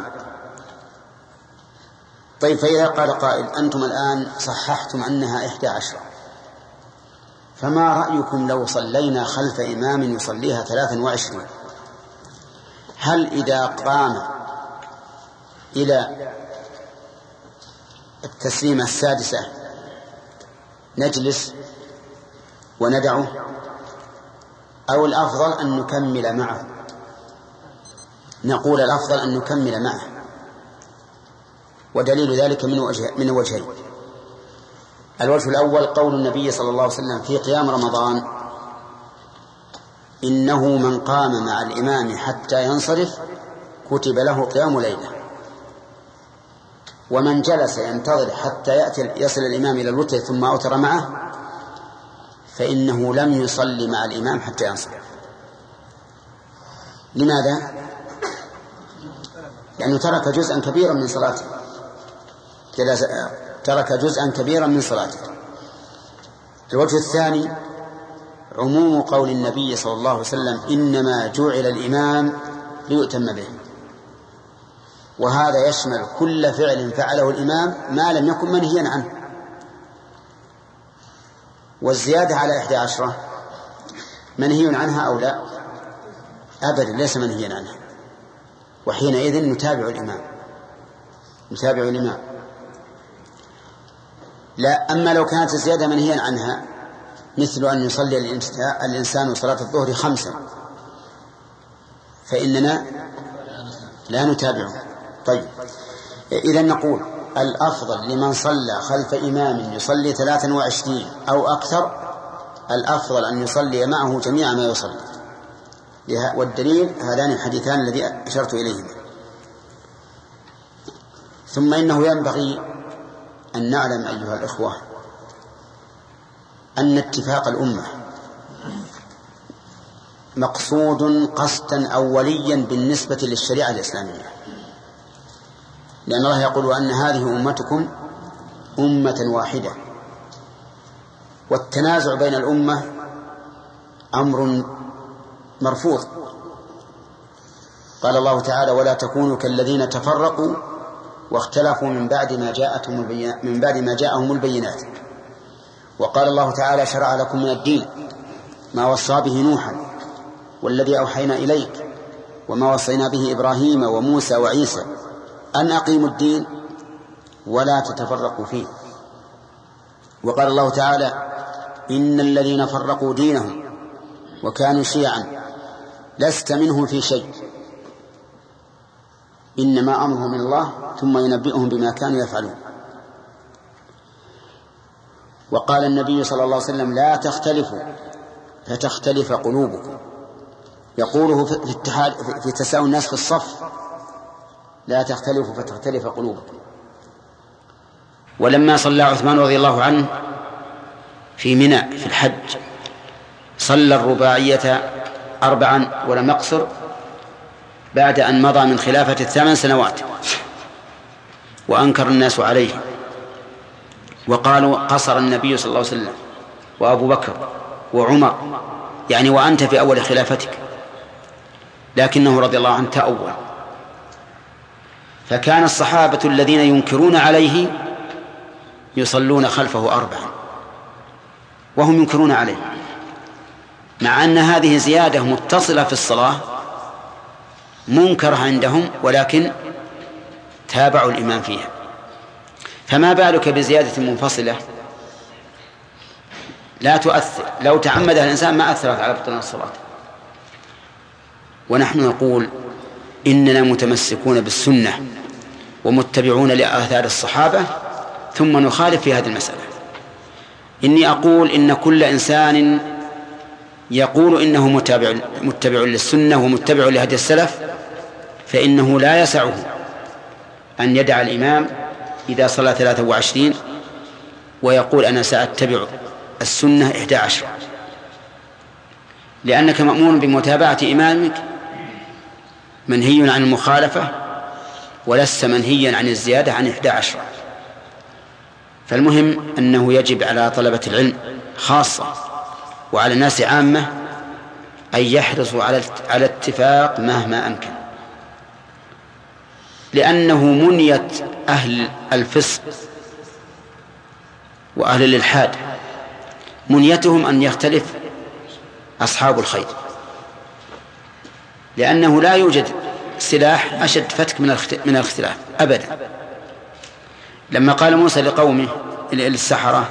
طيب فإذا قال قائل أنتم الآن صححتم أنها إحدى عشرة، فما رأيكم لو صلينا خلف إمام يصليها ثلاثا وعشرين؟ هل إذا قام إلى التسليمة السادسة نجلس وندعه، أو الأفضل أن نكمل معه؟ نقول الأفضل أن نكمل معه، ودليل ذلك من وجه من وجهين. الوجه الأول قول النبي صلى الله عليه وسلم في قيام رمضان إنه من قام مع الإمام حتى ينصرف كتب له قيام ليلة، ومن جلس ينتظر حتى يأتي يصل الإمام إلى الوتر ثم أوتر معه فإنه لم يصلي مع الإمام حتى ينصرف. لماذا؟ لأنه ترك جزءا كبيرا من صلاته، ترك جزءا كبيرا من صلاته. الوجه الثاني عموم قول النبي صلى الله عليه وسلم إنما جعل الإمام ليؤتم به، وهذا يشمل كل فعل فعله الإمام ما لم يكن منهيا عنه. والزيادة على إحدى عشرة منهي عنها أو لا؟ أبدا ليس منهيا عنها، وحينئذ نتابع الإمام نتابع الإمام لا. أما لو كانت الزيادة منهيا عنها مثل أن يصلي الإنسان صلاة الظهر خمسا فإننا لا نتابعه. طيب إذن نقول الأفضل لمن صلى خلف إمام يصلي ثلاثا وعشرين أو أكثر، الأفضل أن يصلي معه جميع ما يصلي، والدليل هذان الحديثان الذي أشرت إليهما. ثم إنه ينبغي أن نعلم أيها الإخوة أن اتفاق الأمة مقصود قصدا أوليا بالنسبة للشريعة الإسلامية، لأن الله يقول أن هذه أمتكم أمة واحدة، والتنازع بين الأمة أمر مرفوض. قال الله تعالى: ولا تكونوا كالذين تفرقوا واختلفوا من بعد ما جاءتهم البينات من بعد ما جاءهم البينات. وقال الله تعالى: شرع لكم من الدين ما وصى به نوحا والذي أوحينا إليك وما وصينا به إبراهيم وموسى وعيسى أن أقيموا الدين ولا تتفرقوا فيه. وقال الله تعالى: إن الذين فرقوا دينهم وكانوا شيعا لست منهم في شيء إنما أمرهم من الله ثم ينبئهم بما كانوا يفعلون. وقال النبي صلى الله عليه وسلم: لا تختلفوا فتختلف قلوبكم، يقوله في اتحاد في تساوي الناس في الصف: لا تختلفوا فتختلف قلوبكم. ولما صلى عثمان رضي الله عنه في منى في الحج صلى الرباعية أربعا ولم يقصر بعد أن مضى من خلافة الثمان سنوات، وأنكر الناس عليه وقالوا: قصر النبي صلى الله عليه وسلم وأبو بكر وعمر، يعني وأنت في أول خلافتك، لكنه رضي الله عنه تأول. فكان الصحابة الذين ينكرون عليه يصلون خلفه أربعا وهم ينكرون عليه، مع أن هذه زيادة متصلة في الصلاة منكرة عندهم، ولكن تابعوا الإمام فيها. فما بالك بزيادة منفصلة لا تؤثر، لو تعمدها الإنسان ما أثرت على بطلان الصلاة. ونحن نقول إننا متمسكون بالسنة ومتبعون لآثار الصحابة، ثم نخالف في هذه المسألة. إني أقول إن كل إنسان يقول إنه متابع, متبع للسنة ومتبع لهدي السلف فإنه لا يسعه أن يدع الإمام إذا صلى ثلاثة وعشرين ويقول أنا سأتبع السنة إحدى عشر، لأنك مأمون بمتابعة إمامك منهي عن المخالفة ولست منهيا عن الزيادة عن إحدى عشر. فالمهم أنه يجب على طلبة العلم خاصة وعلى الناس عامة أن يحرصوا على اتفاق مهما أمكن، لأنه منية أهل الفسق وأهل الإلحاد منيتهم أن يختلف أصحاب الخير، لأنه لا يوجد سلاح أشد فتك من الاختلاف أبدا. لما قال موسى لقومه للسحرة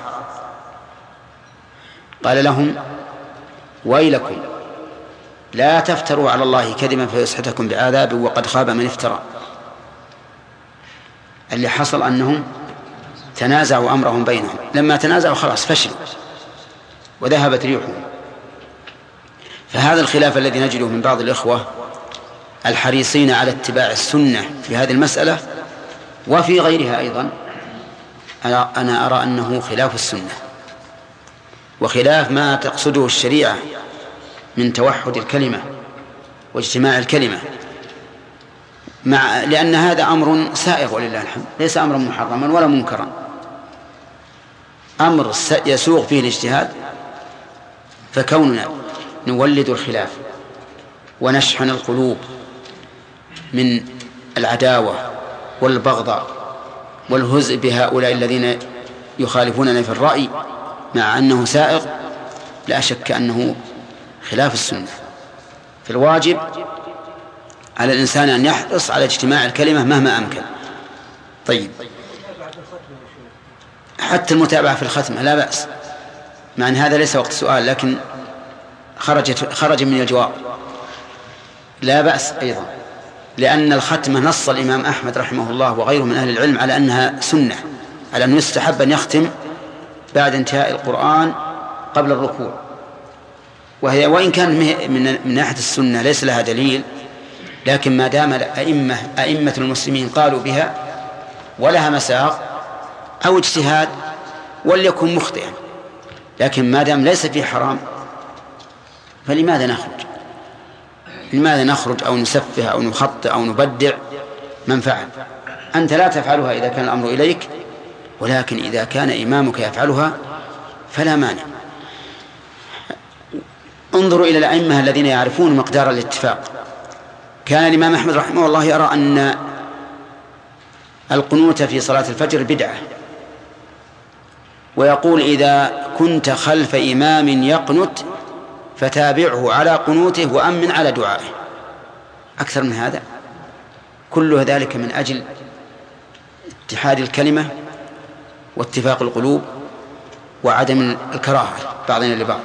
قال لهم: ويلكم لا تفتروا على الله كذبا فيسحتكم بعذاب وقد خاب من افترى. اللي حصل أنهم تنازعوا أمرهم بينهم، لما تنازعوا خلاص فشلوا وذهبت ريحهم. فهذا الخلاف الذي نجده من بعض الإخوة الحريصين على اتباع السنة في هذه المسألة وفي غيرها أيضا، أنا أرى أنه خلاف السنة وخلاف ما تقصده الشريعة من توحد الكلمة واجتماع الكلمة، مع لأن هذا أمر سائغ ولله الحمد، ليس أمرا محرما ولا منكرا، أمر يسوغ فيه الاجتهاد. فكوننا نولد الخلاف ونشحن القلوب من العداوة والبغضاء والهزء بهؤلاء الذين يخالفوننا في الرأي مع أنه سائغ، لا شك أنه خلاف السنة. فالواجب على الإنسان أن يحرص على اجتماع الكلمة مهما أمكن. طيب، حتى المتابعة في الختمة لا بأس، مع أن هذا ليس وقت سؤال لكن خرجت خرج من الجواب، لا بأس أيضا لأن الختمة نص الإمام أحمد رحمه الله وغيره من أهل العلم على أنها سنة، على أنه يستحب أن يختم بعد انتهاء القرآن قبل الركوع، وهي وإن كان من ناحية السنة ليس لها دليل، لكن ما دام الأئمة أئمة المسلمين قالوا بها ولها مساق أو اجتهاد وليكن مخطئا، لكن ما دام ليس فيه حرام فلماذا نخرج لماذا نخرج أو نسفه أو نخطئ أو نبدع من فعل؟ أنت لا تفعلها إذا كان الأمر إليك، ولكن إذا كان إمامك يفعلها فلا مانع. انظروا إلى الأئمة الذين يعرفون مقدار الاتفاق. كان الإمام أحمد رحمه الله يرى أن القنوت في صلاة الفجر بدعة، ويقول إذا كنت خلف إمام يقنت فتابعه على قنوته وأمن على دعائه. أكثر من هذا كل ذلك من أجل اتحاد الكلمة واتفاق القلوب وعدم الكراهة بعضنا لبعض.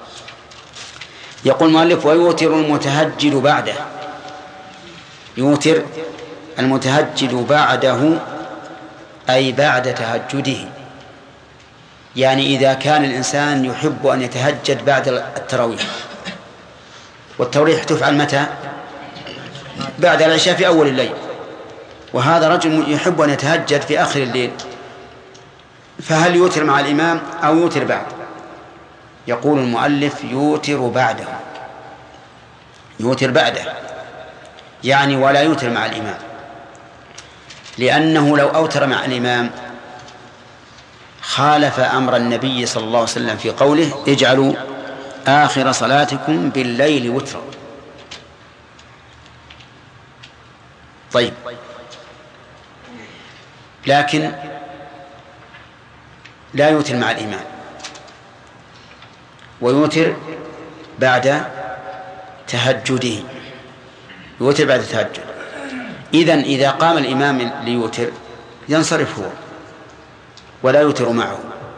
يقول المؤلف: ويوتر المتهجد بعده. يوتر المتهجد بعده أي بعد تهجده، يعني إذا كان الإنسان يحب أن يتهجد بعد التراويح، والتراويح تفعل متى؟ بعد العشاء في أول الليل، وهذا رجل يحب أن يتهجد في آخر الليل، فهل يوتر مع الإمام أو يوتر بعد؟ يقول المؤلف: يوتر بعده، يوتر بعده يعني ولا يوتر مع الإمام، لأنه لو أوتر مع الإمام خالف أمر النبي صلى الله عليه وسلم في قوله: اجعلوا آخر صلاتكم بالليل وترا. طيب، لكن لا يوتر مع الإمام، ويوتر بعد تهجده، يوتر بعد التهجد. إذن إذا قام الإمام ليوتر ينصرف هو ولا يوتر معه.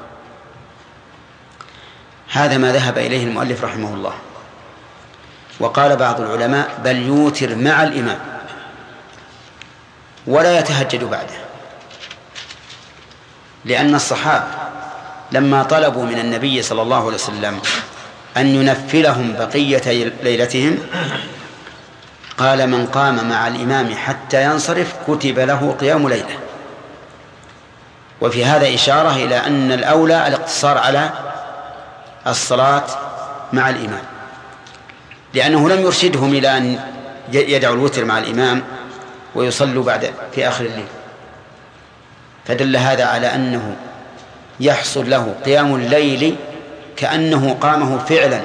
هذا ما ذهب إليه المؤلف رحمه الله. وقال بعض العلماء: بل يوتر مع الإمام ولا يتهجد بعده، لأن الصحابة لما طلبوا من النبي صلى الله عليه وسلم أن ينفلهم بقية ليلتهم قال: من قام مع الإمام حتى ينصرف كتب له قيام ليلة. وفي هذا إشارة إلى أن الأولى الاقتصار على الصلاة مع الإمام، لأنه لم يرشدهم إلى أن يدعوا الوتر مع الإمام ويصلوا بعد في آخر الليل، فدل هذا على أنه يحصل له قيام الليل كأنه قامه فعلا،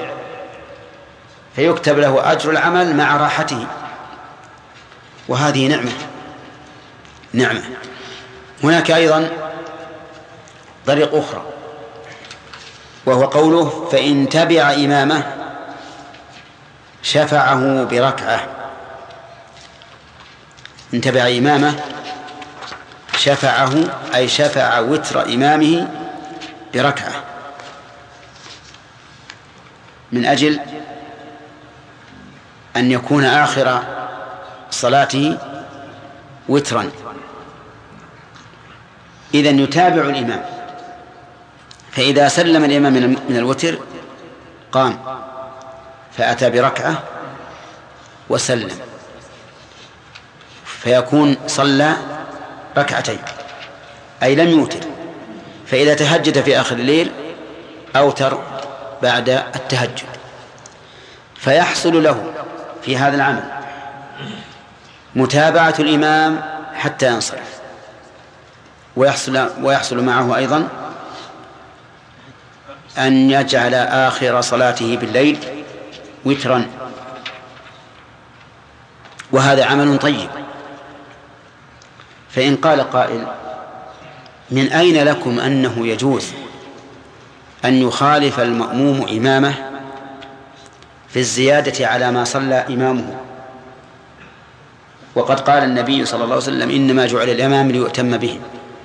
فيكتب له أجر العمل مع راحته، وهذه نعمة نعمة. هناك أيضا طريق أخرى، وهو قوله: فإن تبع إمامه شفعه بركعة. إن تبع إمامه شفعه أي شفع وتر إمامه بركعة، من أجل أن يكون آخر صلاته وترا. إذن يتابع الإمام، فإذا سلم الإمام من الوتر قام فأتى بركعة وسلم، فيكون صلى ركعتين أي لم يوتر. فإذا تهجد في آخر الليل أوتر بعد التهجد، فيحصل له في هذا العمل متابعة الإمام حتى ينصرف، ويحصل, ويحصل معه أيضا أن يجعل آخر صلاته بالليل وترا، وهذا عمل طيب. فإن قال قائل: من أين لكم أنه يجوز أن يخالف المأموم إمامه في الزيادة على ما صلى إمامه، وقد قال النبي صلى الله عليه وسلم: إنما جعل الإمام ليؤتم به؟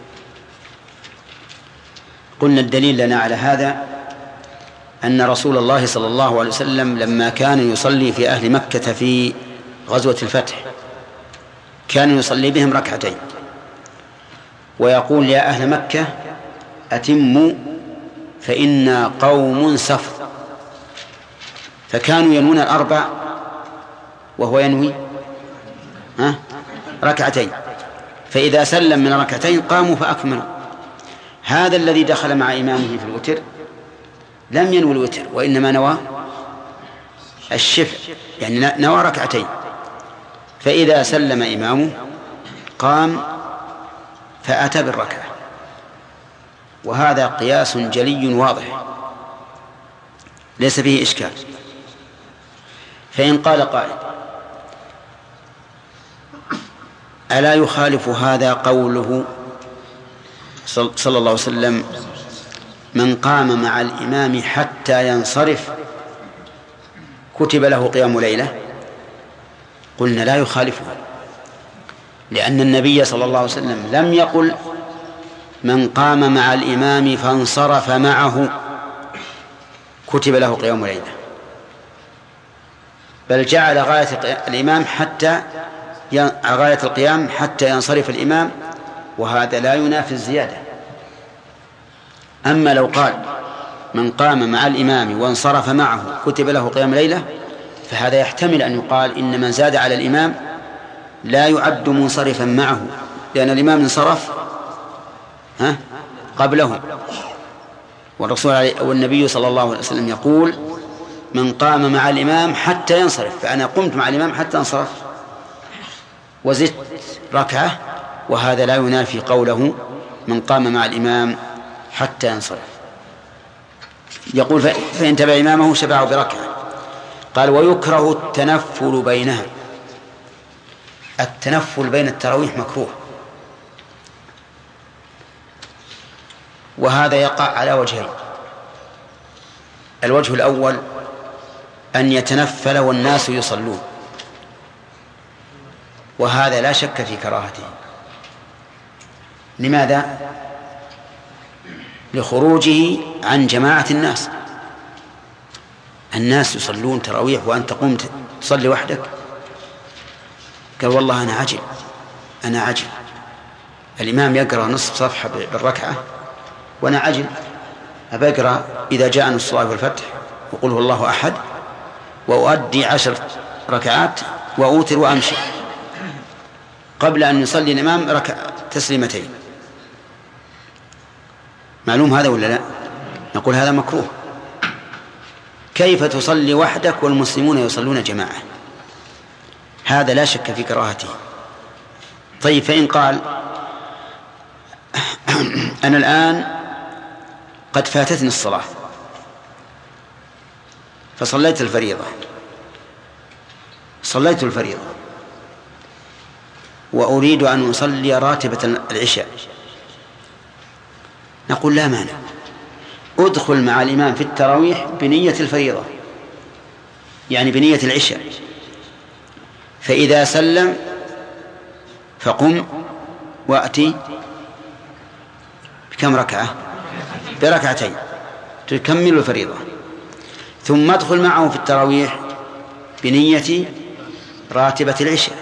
قلنا الدليل لنا على هذا أن رسول الله صلى الله عليه وسلم لما كان يصلي في أهل مكة في غزوة الفتح كان يصلي بهم ركعتين ويقول يا أهل مكة أتموا فإنا قوم سفر، فكانوا ينوون الأربع وهو ينوي ها ركعتين، فإذا سلم من ركعتين قاموا فأكملوا. هذا الذي دخل مع إمامه في الوتر لم ينوي الوتر وإنما نوى الشفع، يعني نوى ركعتين، فإذا سلم إمامه قام فأتى بالركعة، وهذا قياس جلي واضح ليس فيه إشكال. فإن قال قائل ألا يخالف هذا قوله صلى الله عليه وسلم من قام مع الإمام حتى ينصرف كتب له قيام ليلة؟ قلنا لا يخالفه، لأن النبي صلى الله عليه وسلم لم يقل من قام مع الإمام فانصرف معه كتب له قيام ليلة، بل جعل غاية الإمام حتى غاية القيام حتى ينصرف الإمام، وهذا لا ينافي الزيادة. أما لو قال من قام مع الإمام وانصرف معه كتب له قيام ليلة، فهذا يحتمل أن يقال إن من زاد على الإمام لا يعد منصرفا معه، لأن الإمام انصرف ها قبله، والرسول والنبي صلى الله عليه وسلم يقول من قام مع الإمام حتى ينصرف، فأنا قمت مع الإمام حتى انصرف وزدت ركعة، وهذا لا ينافي قوله من قام مع الإمام حتى ينصرف. يقول فإن تبع إمامه شفعه بركعة. قال ويكره التنفل بينها. التنفل بين التراويح مكروه، وهذا يقع على وجهين. الوجه الأول أن يتنفل والناس يصلون، وهذا لا شك في كراهته. لماذا؟ لخروجه عن جماعة الناس. الناس يصلون تراويح وأنت قمت تصلي وحدك. قال والله أنا عجل أنا عجل الإمام يقرأ نصف صفحة بالركعة وأنا عجل أبقرأ إذا جاء الصلاة والفتح وقل هو الله أحد وأؤدي عشر ركعات وأوتر وأمشي قبل أن يصلي الإمام ركع تسليمتين. معلوم هذا ولا لا؟ نقول هذا مكروه. كيف تصلي وحدك والمسلمون يصلون جماعة؟ هذا لا شك في كراهته. طيب فإن قال أنا الآن قد فاتتني الصلاة فصليت الفريضة صليت الفريضة وأريد أن أصلي راتبة العشاء، نقول لا مانع، أدخل مع الإمام في التراويح بنية الفريضة، يعني بنية العشاء، فإذا سلم فقم وأتي بكم ركعة؟ بركعتين تكمل الفريضة، ثم ادخل معه في التراويح بنية راتبة العشاء.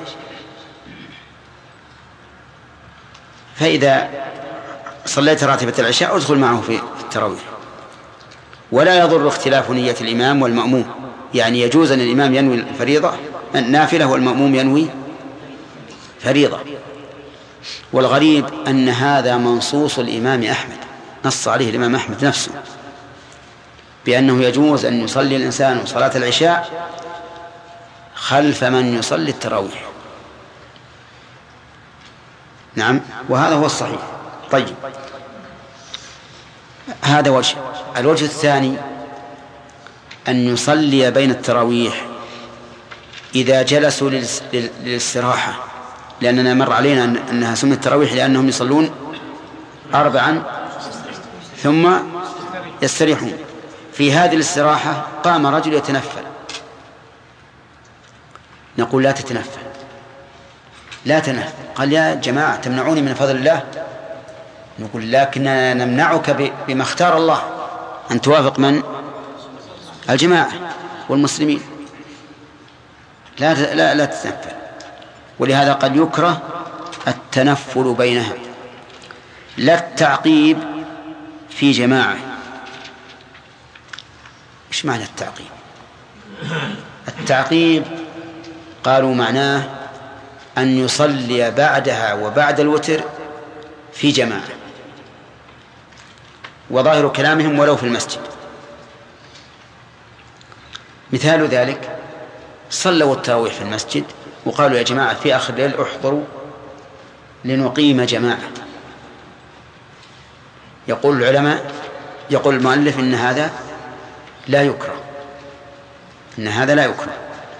فإذا صليت راتبة العشاء ادخل معه في التراويح، ولا يضر اختلاف نية الإمام والمأموم، يعني يجوز أن الإمام ينوي الفريضة النافلة والمأموم ينوي فريضة. والغريب أن هذا منصوص الإمام أحمد، نص عليه الإمام أحمد نفسه بأنه يجوز أن يصلي الإنسان صلاة العشاء خلف من يصلي التراويح. نعم، وهذا هو الصحيح. طيب هذا وجه. الوجه الثاني أن يصلي بين التراويح إذا جلسوا للاستراحة، لأننا مر علينا أنها سنة التراويح لأنهم يصلون أربعا ثم يستريحون. في هذه الاستراحة قام رجل يتنفل، نقول لا تتنفل لا تنفل. قال يا جماعة تمنعوني من فضل الله، نقول لكننا نمنعك بما اختار الله أن توافق من؟ الجماعة والمسلمين. لا لا لا تتنفل. ولهذا قد يكره التنفل بينها، لا التعقيب في جماعة. إيش معنى التعقيب؟ التعقيب قالوا معناه أن يصلي بعدها وبعد الوتر في جماعة، وظاهر كلامهم ولو في المسجد. مثال ذلك صلوا التراويح في المسجد وقالوا يا جماعة في آخر الليل احضروا لنقيم جماعة. يقول العلماء يقول المؤلف إن هذا لا يكره، إن هذا لا يكره،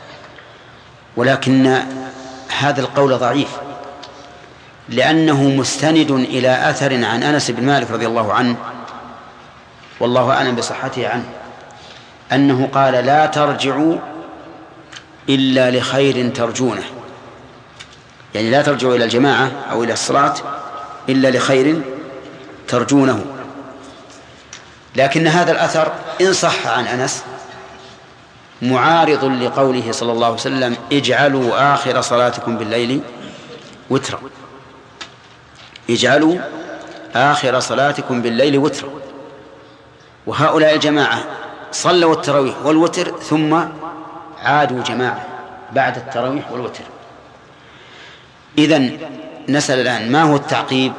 ولكن هذا القول ضعيف، لأنه مستند إلى أثر عن أنس بن مالك رضي الله عنه والله أعلم بصحته عنه، أنه قال لا ترجعوا إلا لخير ترجونه، يعني لا ترجعوا إلى الجماعة أو إلى الصلاة إلا لخير ترجونه. لكن هذا الأثر إن صح عن أنس معارض لقوله صلى الله عليه وسلم اجعلوا آخر صلاتكم بالليل وترا، اجعلوا آخر صلاتكم بالليل وترا. وهؤلاء الجماعة صلوا التراويح والوتر ثم عادوا جماعة بعد التراويح والوتر. إذن نسأل الآن ما هو التعقيب؟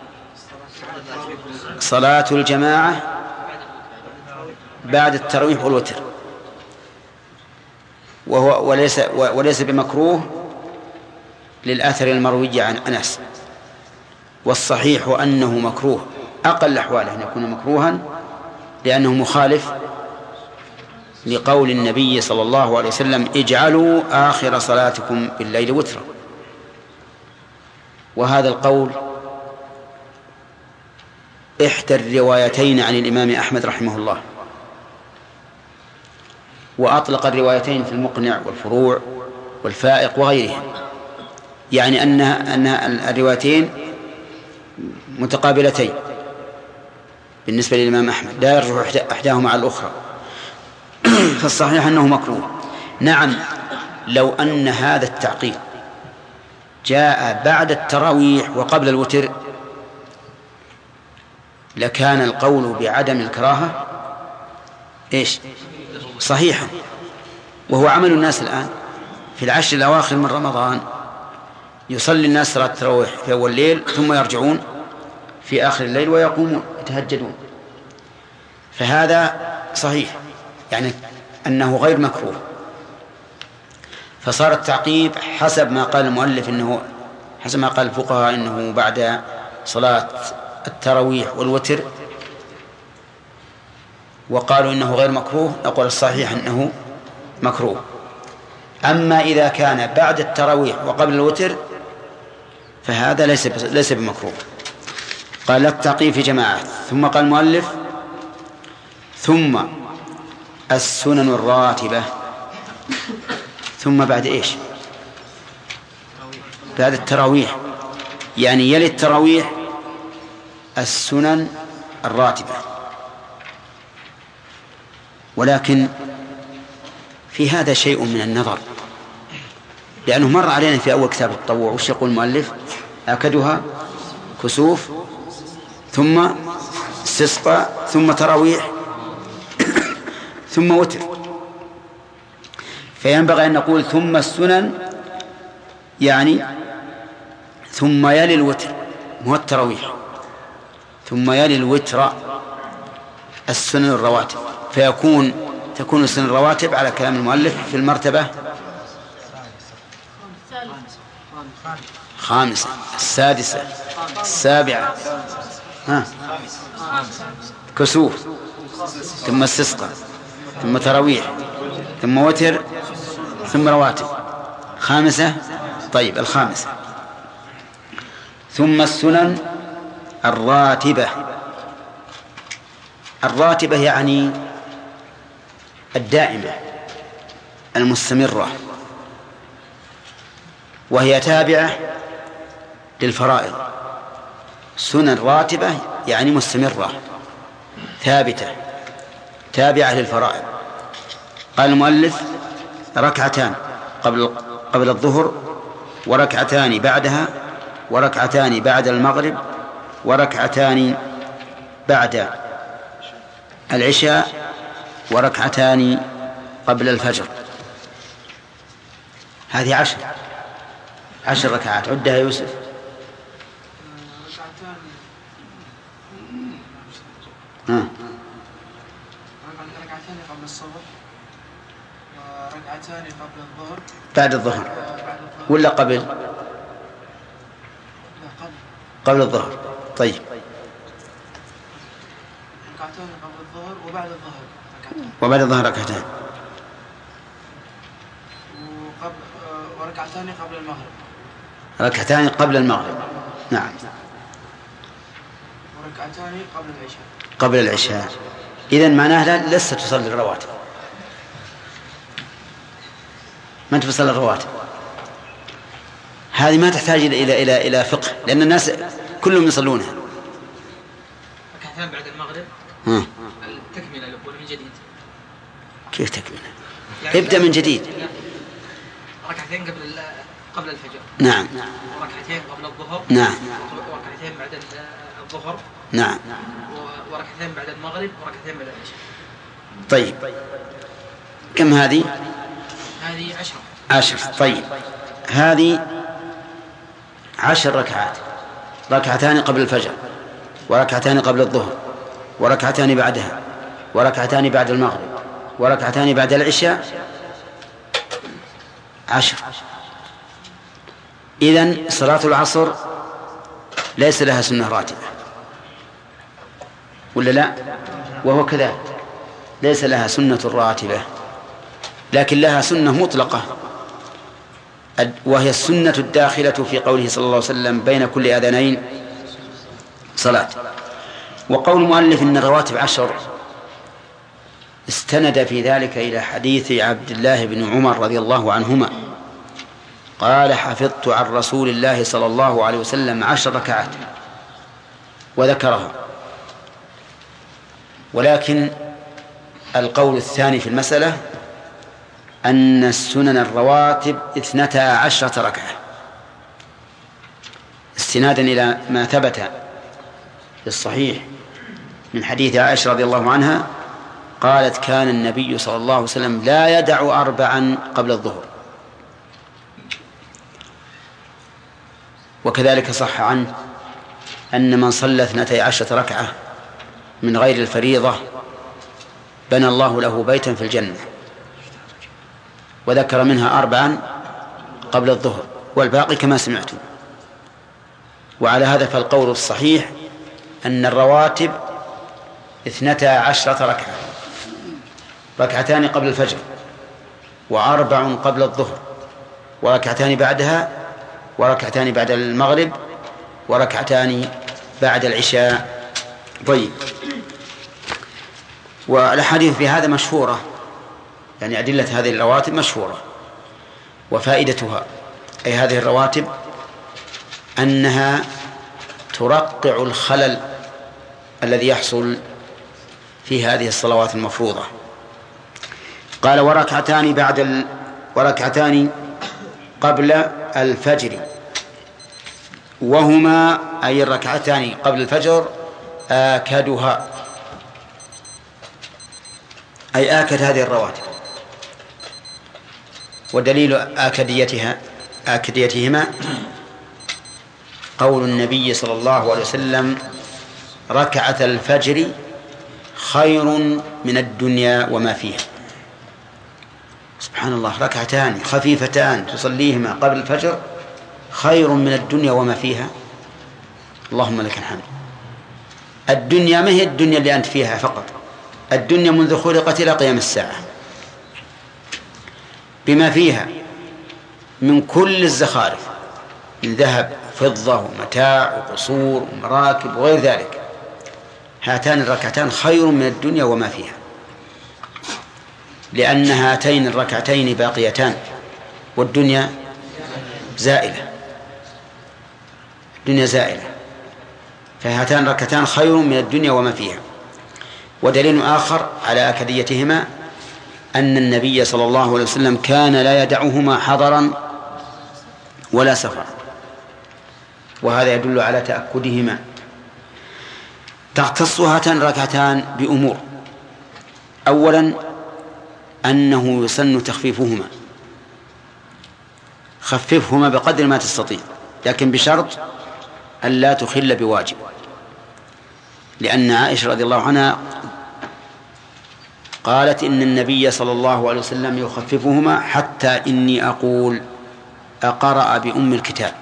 صلاة الجماعة بعد التراويح والوتر، وهو وليس وليس بمكروه للأثر المروي عن أنس، والصحيح أنه مكروه، أقل أحواله أن يكون مكروها لأنه مخالف لقول النبي صلى الله عليه وسلم اجعلوا آخر صلاتكم بالليل وترا. وهذا القول إحدى الروايتين عن الإمام أحمد رحمه الله، وأطلق الروايتين في المقنع والفروع والفائق وغيرها، يعني أنها أن الروايتين متقابلتين بالنسبة للإمام أحمد، لا يرجح إحداهما على الأخرى. فالصحيح أنه مكروه. نعم، لو أن هذا التعقيب جاء بعد التراويح وقبل الوتر لكان القول بعدم الكراهة إيش صحيحا، وهو عمل الناس الآن في العشر الأواخر من رمضان، يصلي الناس صلاة التراويح في أول الليل ثم يرجعون في آخر الليل ويقومون يتهجدون، فهذا صحيح، يعني أنه غير مكروه. فصار التعقيب حسب ما قال المؤلف إنه حسب ما قال الفقهاء إنه بعد صلاة التراويح والوتر، وقالوا إنه غير مكروه، نقول الصحيح أنه مكروه. أما إذا كان بعد التراويح وقبل الوتر فهذا ليس ليس بمكروه. قال التعقيب في جماعة، ثم قال المؤلف ثم السنن الراتبة. ثم بعد إيش؟ بعد التراويح، يعني يلي التراويح السنن الراتبة. ولكن في هذا شيء من النظر، لأنه مر علينا في أول كتاب التطوع وش يقول المؤلف؟ أكدها كسوف ثم استسقاء ثم تراويح ثم وتر. فينبغي أن نقول ثم السنن، يعني ثم يلي الوتر، مو التراويح، ثم يلي الوتر السنن الرواتب، فيكون تكون السنن الرواتب على كلام المؤلف في المرتبة خامسة، السادسة، السابعة، ها كسوف ثم استسقاء ثم تراويح ثم وتر ثم رواتب، خامسة. طيب الخامسة ثم السنن الراتبة. الراتبة يعني الدائمة المستمرة، وهي تابعة للفرائض. سنن راتبة يعني مستمرة ثابتة تابعة للفرائض. قال المؤلف ركعتان قبل قبل الظهر وركعتان بعدها وركعتان بعد المغرب وركعتان بعد العشاء وركعتان قبل الفجر. هذه عشر عشر ركعات. عدها يوسف. ركعتان ركعتان قبل الصبح وركعتان قبل الظهر بعد الظهر ولا قبل قبل الظهر. طيب ركعتان قبل الظهر وبعد الظهر ركعتان وبعد الظهر ركعتان وقبل وركعتان قبل المغرب ركعتان قبل المغرب. نعم. وركعتان قبل العشاء قبل العشاء. إذن معناها لسه تصلي الرواتب، ما أنت تصلي الرواتب. هذه ما تحتاج إلى إلى إلى فقه، لأن الناس كلهم يصلونها. ركعتان بعد المغرب. ها. التكملة الأول من جديد. كيف تكملة؟ يعني ابدأ من جديد. ركعتين قبل قبل الفجر. نعم. وركعتين قبل الظهر. نعم. وركعتين بعد الظهر. نعم. وركعتين بعد المغرب وركعتين بعد العشاء. طيب كم هذه؟ هذه عشر. عشر. طيب هذه عشر ركعات، ركعتان قبل الفجر وركعتان قبل الظهر وركعتان بعدها وركعتان بعد المغرب وركعتان بعد العشاء. عشر. إذن صلاة العصر ليس لها سنة راتبة ولا لا؟ وهو كذلك ليس لها سنة راتبة، لكن لها سنة مطلقة، وهي السنة الداخلة في قوله صلى الله عليه وسلم بين كل أذانين صلاة. وقول المؤلف إن الرواتب عشر استند في ذلك إلى حديث عبد الله بن عمر رضي الله عنهما قال حفظت عن رسول الله صلى الله عليه وسلم عشر ركعات وذكرها. ولكن القول الثاني في المسألة أن السنن الرواتب اثنتا عشرة ركعة، استنادا إلى ما ثبت في الصحيح من حديث عائشة رضي الله عنها قالت كان النبي صلى الله عليه وسلم لا يدع أربعا قبل الظهر. وكذلك صح عنه أن من صلى اثنتي عشرة ركعة من غير الفريضة بنى الله له بيتا في الجنة، وذكر منها أربعا قبل الظهر والباقي كما سمعتم. وعلى هذا فالقول الصحيح أن الرواتب اثنتا عشرة ركعة، ركعتان قبل الفجر وأربع قبل الظهر وركعتان بعدها وركعتان بعد المغرب وركعتان بعد العشاء. طيب والأحاديث في هذا مشهورة، يعني أدلة هذه الرواتب مشهورة. وفائدتها أي هذه الرواتب أنها ترقع الخلل الذي يحصل في هذه الصلوات المفروضة. قال وركعتان بعد ال... وركعتان قبل الفجر، وهما أي الركعتان قبل الفجر آكدها، أي آكد هذه الرواتب. ودليل آكديتها آكديتهما قول النبي صلى الله عليه وسلم ركعة الفجر خير من الدنيا وما فيها. سبحان الله، ركعتان خفيفتان تصليهما قبل الفجر خير من الدنيا وما فيها. اللهم لك الحمد. الدنيا ما هي الدنيا اللي أنت فيها فقط، الدنيا منذ خلقت إلى قيام الساعة بما فيها من كل الزخارف من ذهب فضة ومتاع وقصور ومراكب وغير ذلك. هاتان الركعتان خير من الدنيا وما فيها، لأن هاتين الركعتين باقيتان والدنيا زائلة، الدنيا زائلة، فهاتان الركعتان خير من الدنيا وما فيها. ودليل آخر على أكديتهما أن النبي صلى الله عليه وسلم كان لا يدعهما حضرا ولا سفر، وهذا يدل على تأكدهما. تختص هاتان الركعتان بأمور: أولا أنه يسن تخفيفهما، خففهما بقدر ما تستطيع، لكن بشرط أن لا تخل بواجب، لأن عائشة رضي الله عنها قالت إن النبي صلى الله عليه وسلم يخففهما حتى إني أقول أقرأ بأم الكتاب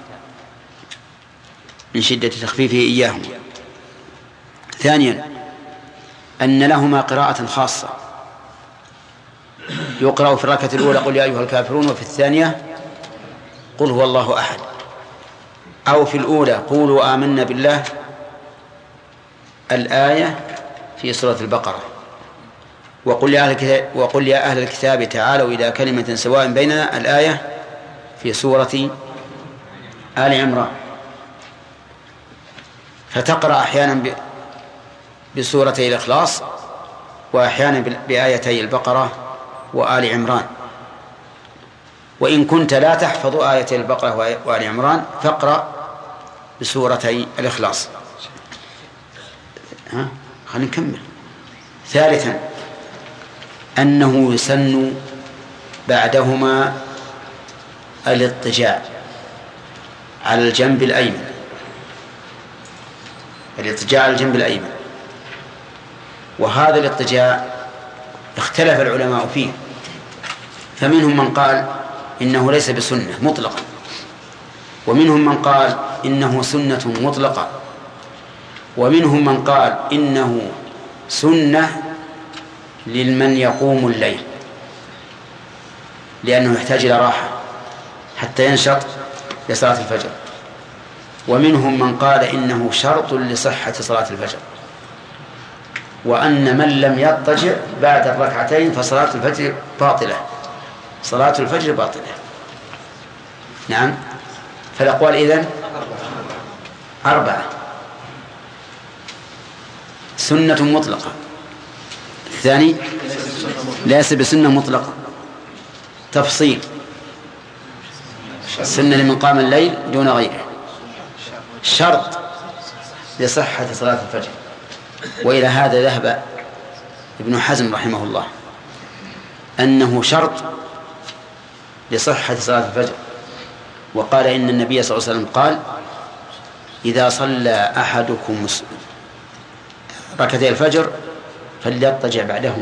من شدة تخفيفه إياهما. ثانيا أن لهما قراءة خاصة، يقرأ في الركعة الأولى قل يا أيها الكافرون، وفي الثانية قل هو الله أحد، أو في الأولى قولوا آمنا بالله الآية في سورة البقرة، وقل يا أهل الكتاب, وقل يا أهل الكتاب تعالوا إلى كلمة سواء بيننا الآية في سورة آل عمران. فتقرأ أحيانا بسورتي الإخلاص، وأحيانا بآيتي البقرة وآل عمران. وإن كنت لا تحفظ آيتي البقرة وآل عمران فاقرأ بسورتي الإخلاص. ها خلينا نكمل. ثالثا أنه يسن بعدهما الاضطجاع على الجنب الأيمن، الاضطجاع على الجنب الأيمن. وهذا الاضطجاع اختلف العلماء فيه، فمنهم من قال إنه ليس بسنة مطلقا، ومنهم من قال إنه سنة مطلقة، ومنهم من قال إنه سنة لمن يقوم الليل لأنه يحتاج إلى راحة حتى ينشط لصلاة الفجر، ومنهم من قال إنه شرط لصحة صلاة الفجر، وأن من لم يضطجع بعد الركعتين فصلاة الفجر باطلة، صلاة الفجر باطلة. نعم. فالأقوال إذن أربعة: سنة مطلقة، الثاني ليس بسنة مطلقة، تفصيل، سنة لمن قام الليل دون غيره، شرط لصحة صلاة الفجر. وإلى هذا ذهب ابن حزم رحمه الله أنه شرط لصحة صلاة الفجر، وقال إن النبي صلى الله عليه وسلم قال: إذا صلى أحدكم ركعتي الفجر فليضطجع بعدهما،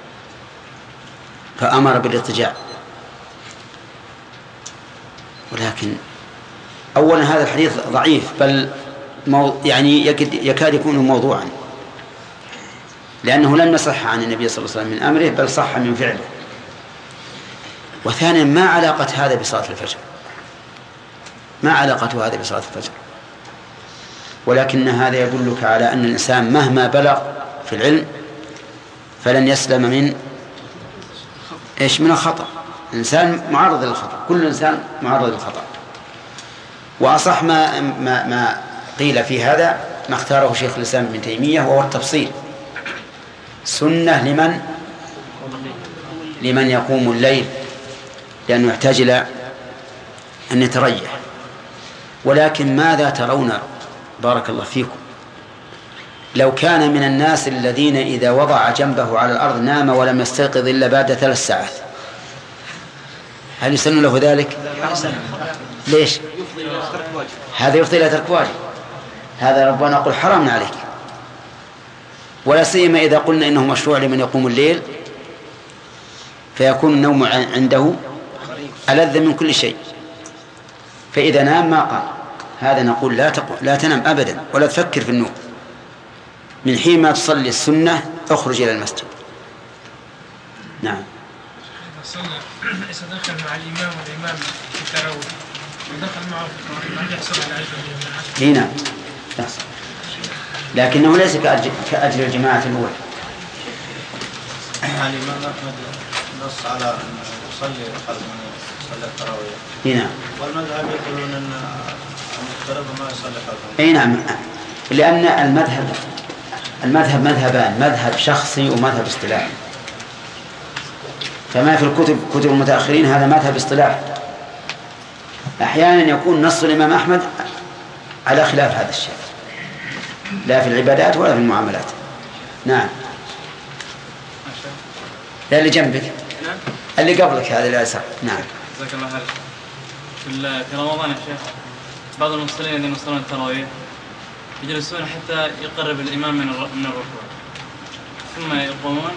فأمر بالاضطجاع. ولكن أولا هذا الحديث ضعيف، بل يعني يكاد يكون موضوعا، لأنه لم يصح عن النبي صلى الله عليه وسلم من أمره، بل صح من فعله. وثانيا ما علاقة هذا بصلاة الفجر؟ ما علاقة هذا بصلاة الفجر؟ ولكن هذا يدلك على أن الإنسان مهما بلغ في العلم فلن يسلم من إيش؟ من الخطأ. الإنسان معرض للخطأ، كل إنسان معرض للخطأ. وأصح ما, ما, ما قيل في هذا ما اختاره شيخ الإسلام ابن تيمية، وهو التفصيل: سنة لمن لمن يقوم الليل، لأنه يحتاج إلى أن يتريح. ولكن ماذا ترون بارك الله فيكم لو كان من الناس الذين إذا وضع جنبه على الأرض نام ولم يستيقظ إلا بعد ثلاث ساعات؟ هل يسن له ذلك؟ ليش؟ هذا يفضي إلى ترك واجب، هذا ربنا يقول حرام عليك. ولا سيما إذا قلنا إنه مشروع لمن يقوم الليل، فيكون النوم عنده ألذ من كل شيء، فإذا نام ما قام. هذا نقول لا تقل لا تنام أبدا ولا تفكر في النوم، من حين ما تصلي السنة اخرج إلى المسجد. نعم. إذا دخل مع الإمام والإمام في التراويح ودخل معه في التراويح هل يحصل على أجر؟ إي نعم يحصل، لكنه ليس كأجر, كأجر الجماعة الأولى. يعني الإمام أحمد نص على أن يصلي خلف من يصلي التراويح. إي نعم. والمذهب يقولون أن المفترض ما يصلي خلفه. إي نعم، لأن المذهب المذهب مذهبان: مذهب شخصي ومذهب اصطلاحي. فما في الكتب كتب المتأخرين هذا مذهب اصطلاحي، أحيانا يكون نص الإمام أحمد على خلاف هذا الشيء، لا في العبادات ولا في المعاملات. نعم. لا اللي جنبك، اللي قبلك هذا لا يسر. نعم. جزاك الله خير. في رمضان يا شيخ بعض المصلين الذين يصلون التراويح يجلسون حتى يقرب الإمام من من الركوع، ثم يقومون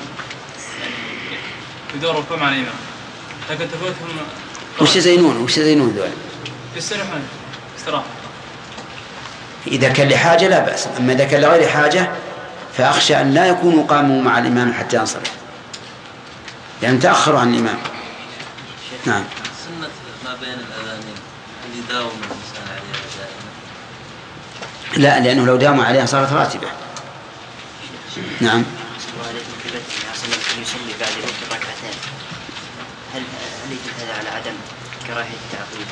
يدور الركوع مع الإمام، لكن تفوتهم. وش يزينون وش يزينون ذول؟ يستريحون استراحة. إذا كان لحاجة لا بأس، أما إذا كان لغير حاجة فأخشى أن لا يكونوا قاموا مع الإمام حتى ينصرف، يعني تأخروا عن الإمام. نعم. سنة ما بين الأذانين اللي داوم الإنسان عليها دائما. لا، لأنه لو داموا عليها صارت راتبة. نعم. وعليكم في بيت النبي يصلي بعد الوتر ركعتين، هل هل يدل هذا على عدم كراهية التعقيد؟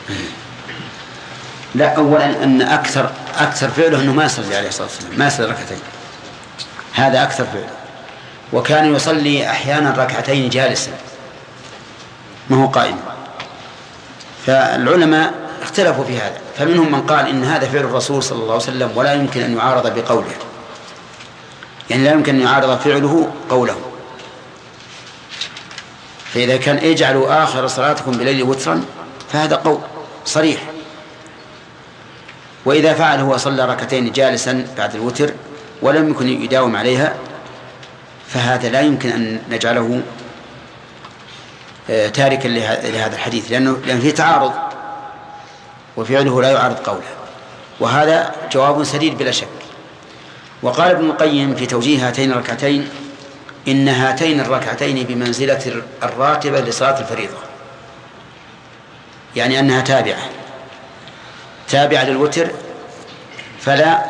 لا، أولا أن أكثر أكثر فعله أنه ما يصلي عليه الصلاة والسلام، ما يصلي ركعتين، هذا أكثر فعله. وكان يصلي أحيانا ركعتين جالسا ما هو قائما. فالعلماء اختلفوا في هذا، فمنهم من قال إن هذا فعل الرسول صلى الله عليه وسلم ولا يمكن أن يعارض بقوله، يعني لا يمكن أن يعارض فعله قوله. فإذا كان اجعلوا آخر صلاتكم بليل وترا فهذا قول صريح. وإذا فعل هو صلى ركعتين جالسا بعد الوتر ولم يكن يداوم عليها فهذا لا يمكن أن نجعله تاركا لهذا الحديث، لأنه لأن فيه تعارض وفعله لا يعارض قوله، وهذا جواب سديد بلا شك. وقال ابن القيم في توجيه هاتين الركعتين إن هاتين الركعتين بمنزلة الراتبة لصلاة الفريضة، يعني أنها تابعة تابعة للوتر، فلا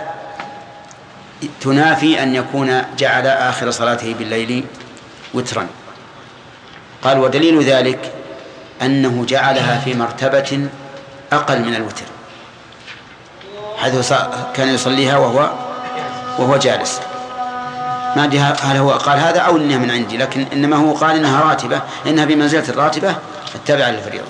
تنافي أن يكون جعل آخر صلاته بالليل وترا. قال ودليل ذلك أنه جعلها في مرتبة أقل من الوتر، حيث كان يصليها وهو وهو جالس. ما أدري هل هو قال هذا أو إنها من عندي، لكن إنما هو قال إنها راتبة، إنها بمنزلة الراتبة التابعة للفريضة.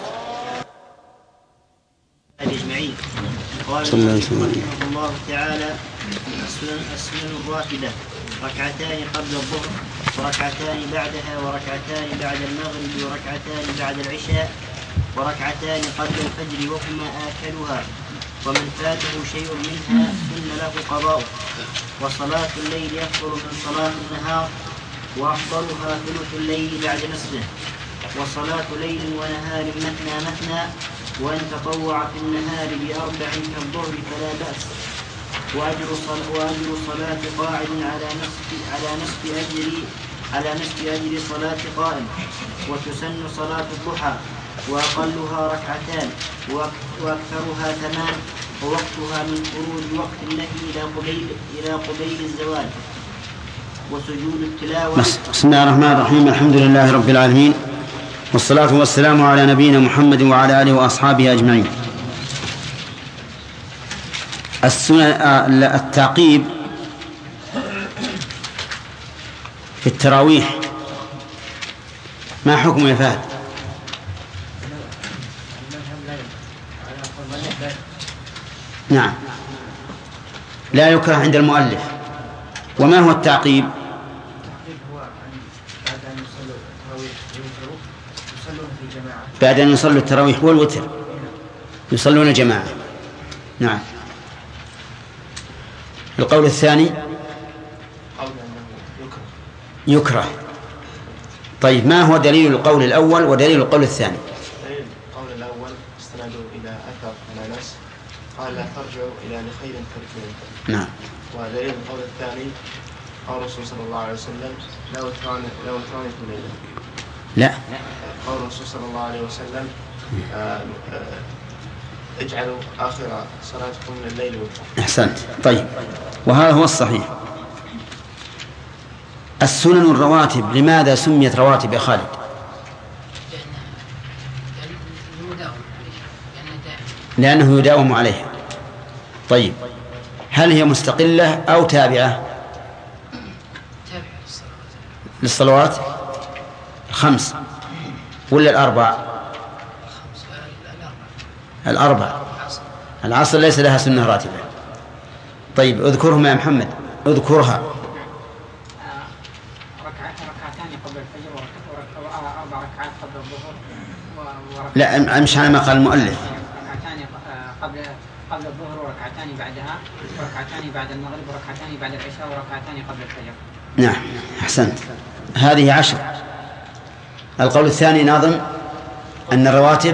أجمعين. قال رحمه الله تعالى السنن الراتبة ركعتان قبل الظهر وركعتان بعدها وركعتان بعد المغرب وركعتان بعد العشاء وركعتان قبل الفجر وهما آكلها، ومن فاته شيء منها إن له قضاء. وصلاة الليل أفضل من صلاة النهار وأفضلها ثلث الليل بعد نصفه. وصلاة ليل ونهار مثنى مثنى، وأن تطوع في النهار بأربع كالظهر فلا بأس. وأجر وأجر صلاة قاعد على نصف على نصف أجر على نصف أجر صلاة قائم. وتسن صلاة الضحى وأقلها ركعتان وأكثرها ثمان، ووقتها من خروج وقت النهي إلى قبيل إلى قبيل الزوال. وسجود التلاوة. بسم الله الرحمن الرحيم، الحمد لله رب العالمين، والصلاة والسلام على نبينا محمد وعلى آله وأصحابه أجمعين. التعقيب في التراويح ما حكمه يا فهد؟ نعم، لا يكره عند المؤلف. وما هو التعقيب؟ بعد أن يصلوا التراويح والوتر يصلون جماعة. نعم. القول الثاني يكره. طيب ما هو دليل القول الأول ودليل القول الثاني؟ دليل القول الأول استندوا إلى أثر من أنس قال لا ترجعوا إلى لخير تركوا. نعم. ودليل القول الثاني قول الرسول صلى الله عليه وسلم لا وتران لا وتران في الليل. لا. قول الرسول صلى الله عليه وسلم آه آه اجعلوا آخر صلاتكم من الليل وترا. أحسنت. طيب، وهذا هو الصحيح. السنن الرواتب لماذا سميت رواتب يا خالد؟ لأنه يداوم عليها. طيب، هل هي مستقلة أو تابعة للصلوات الخمس ولا الأربع؟ الأربع. العصر ليس لها سنة راتبة. طيب اذكرهم يا محمد، اذكرها. ركعتان قبل الفجر وأربع ركعات قبل الظهر. لا أمشي على ما قال المؤلف. ركعتان قبل قبل الظهر وركعتان بعدها، وركعتان بعد المغرب، وركعتان بعد العشاء، وركعتان قبل الفجر. نعم أحسنت، هذه عشر. القول الثاني ناظم أن الرواتب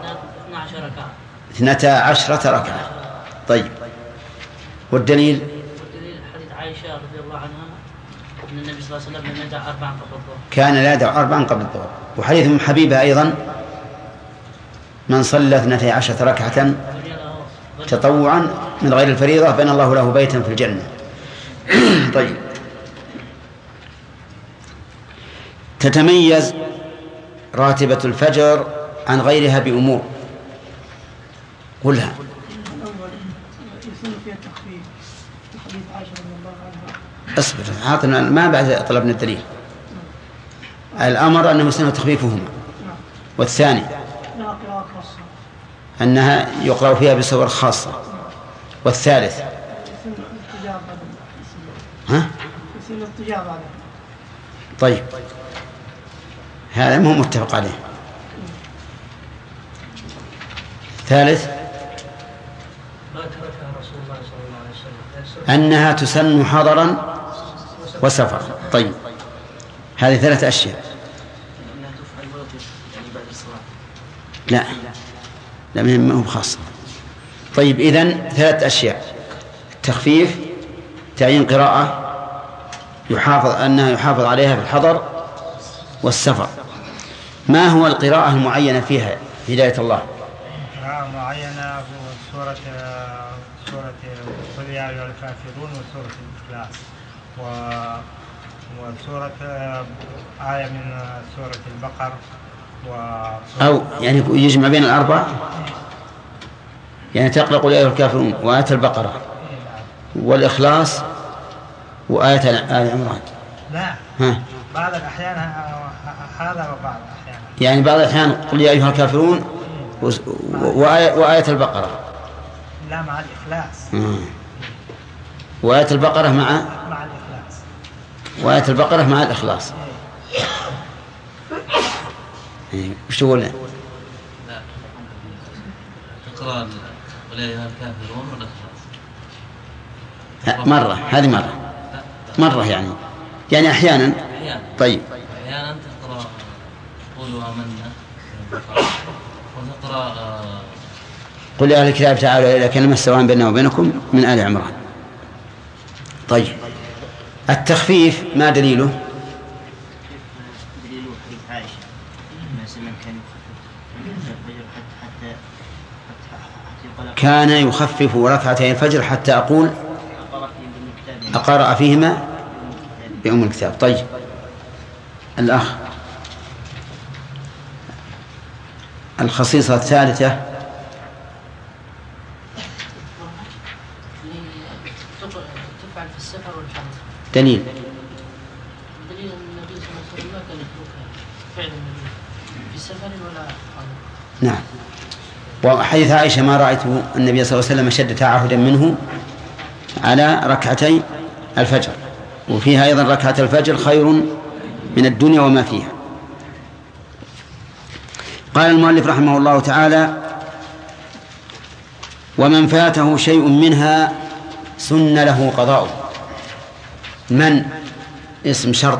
اثنتا عشرة ركعة. طيب والدليل؟ والدليل حديث عائشة رضي الله عنها أن النبي صلى الله عليه وسلم لم يدع أربعا قبل الظهر. كان لا يدع أربعا قبل الظهر. وحديث ام حبيبة أيضا من صلى اثنتي عشرة ركعة تطوعا من غير الفريضة بنى الله له بيتا في الجنة. طيب تتميز راتبة الفجر عن غيرها بأمور، قلها. اصبر عاطنا ما بعد طلبنا الدليل. الأمر أنه يسن تخفيفهما، والثاني أنها يقرأ فيها بصور خاصة، والثالث ها؟ طيب هذا مو متفق عليه. ثالث أنها تسن حضرا وسفرا. طيب هذه ثلاث أشياء. لا لا ما هو خاصة. طيب إذن ثلاث أشياء: التخفيف، تعيين قراءة يحافظ أنها يحافظ عليها في الحضر والسفر. ما هو القراءة المعينة فيها هداية الله؟ قراءة معينة سورة سورة قل يا أيها الكافرون وسورة الإخلاص وسورة آية من سورة البقر أو يعني يجمع بين الأربع، يعني تقرأ قل يا أيها الكافرون وآية البقرة والإخلاص وآية آل عمران. لا ها. بعض الأحيان هذا وبعض الأحيان يعني بعض الأحيان قل يا أيها الكافرون وآية, وآية البقرة. لا مع الإخلاص. مم. وآية البقرة مع مع الإخلاص. وآية البقرة مع الإخلاص. إيه. وش تقول؟ لا تقرأ قل يا أيها الكافرون والإخلاص مرة، هذه مرة مرة يعني يعني أحيانا. طيب أحيانا تقرأ قولوا آمنا وتقرأ قل يا أهل الكتاب تعالوا إلى كلمة سواء بيننا وبينكم من آل عمران. طيب التخفيف ما دليله؟ دليله حديث عائشة ما سلم كان كان يخفف ركعتي الفجر حتى أقول أقرأ فيهما بأم الكتاب. طيب الأخ الخصيصة الثالثة تفعل في السفر والحضر. دليل؟ دليل أن النبي صلى الله عليه وسلم ما كان يتركها فعلا في السفر ولا حضر. نعم. وحديث عائشة ما رأيت النبي صلى الله عليه وسلم شد تعهدا منه على ركعتي الفجر، وفيها أيضا ركعة الفجر خير من الدنيا وما فيها. قال المؤلف رحمه الله تعالى: ومن فاته شيء منها سن له قضاؤه. من اسم شرط،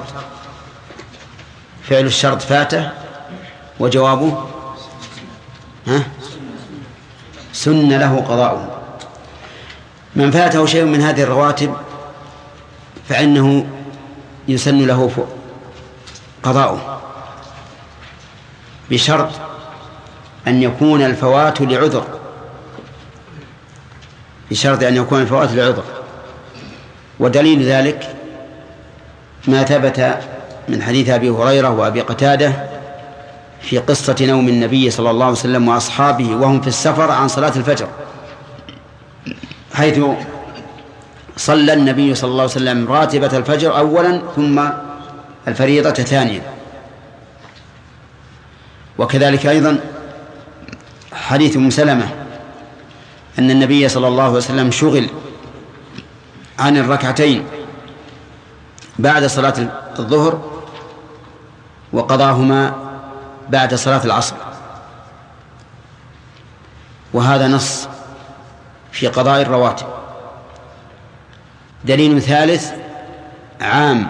فعل الشرط فاته، وجوابه ها سن له قضاؤه. من فاته شيء من هذه الرواتب فإنه يسن له قضاؤه بشرط أن يكون الفوات لعذر، بشرط أن يكون الفوات لعذر. ودليل ذلك ما ثبت من حديث أبي هريرة وأبي قتادة في قصة نوم النبي صلى الله عليه وسلم وأصحابه وهم في السفر عن صلاة الفجر، حيث صلى النبي صلى الله عليه وسلم راتبة الفجر أولا ثم الفريضة ثانيا. وكذلك أيضا حديث أم سلمة أن النبي صلى الله عليه وسلم شغل عن الركعتين بعد صلاة الظهر وقضاهما بعد صلاة العصر، وهذا نص في قضاء الرواتب. دليل ثالث عام: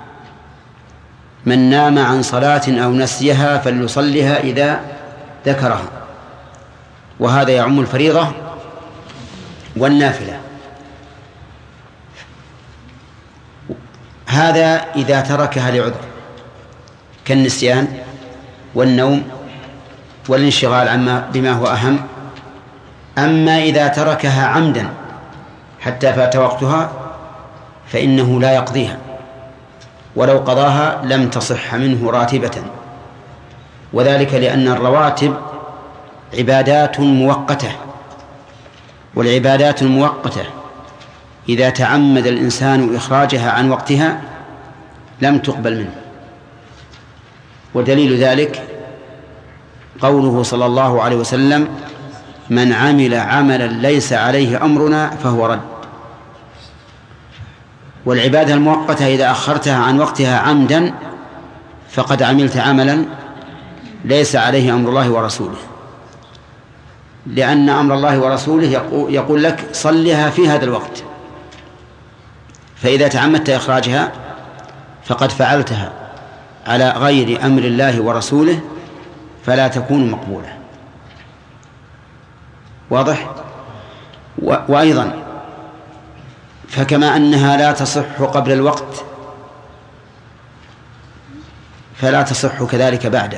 من نام عن صلاة أو نسيها فليصلها إذا ذكرها، وهذا يعم الفريضة والنافلة. هذا إذا تركها لعذر كالنسيان والنوم والانشغال عما بما هو أهم. أما إذا تركها عمدا حتى فات وقتها فإنه لا يقضيها، ولو قضاها لم تصح منه راتبة، وذلك لأن الرواتب عبادات مؤقتة، والعبادات المؤقتة إذا تعمد الإنسان إخراجها عن وقتها لم تقبل منه. ودليل ذلك قوله صلى الله عليه وسلم: من عمل عملا ليس عليه أمرنا فهو رد. والعبادة المؤقتة إذا أخرتها عن وقتها عمدا فقد عملت عملا ليس عليه أمر الله ورسوله، لأن أمر الله ورسوله يقول لك صلها في هذا الوقت، فإذا تعمدت إخراجها فقد فعلتها على غير أمر الله ورسوله فلا تكون مقبولة. واضح؟ وأيضا فكما أنها لا تصح قبل الوقت فلا تصح كذلك بعده،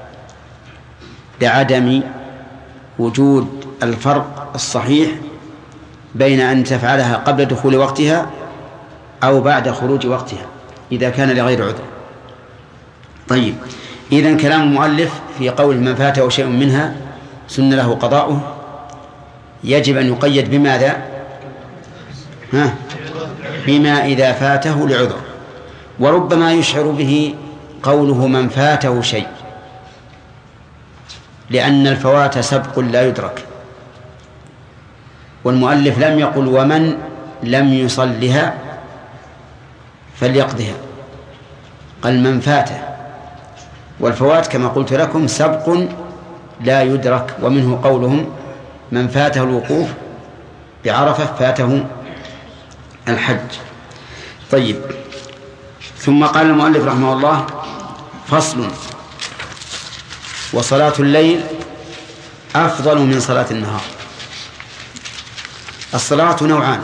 لعدم وجود الفرق الصحيح بين أن تفعلها قبل دخول وقتها أو بعد خروج وقتها إذا كان لغير عذر. طيب، إذن كلام المؤلف في قول من فاته شيء منها سن له قضاؤه يجب أن يقيد بماذا؟ ها؟ بما إذا فاته لعذر. وربما يشعر به قوله من فاته شيء، لأن الفوات سبق لا يدرك، والمؤلف لم يقل ومن لم يصلها فليقضها، قال من فاته، والفوات كما قلت لكم سبق لا يدرك، ومنه قولهم من فاته الوقوف بعرفة فاته الحج. طيب، ثم قال المؤلف رحمه الله: فصل: وصلاة الليل أفضل من صلاة النهار. الصلاة نوعان: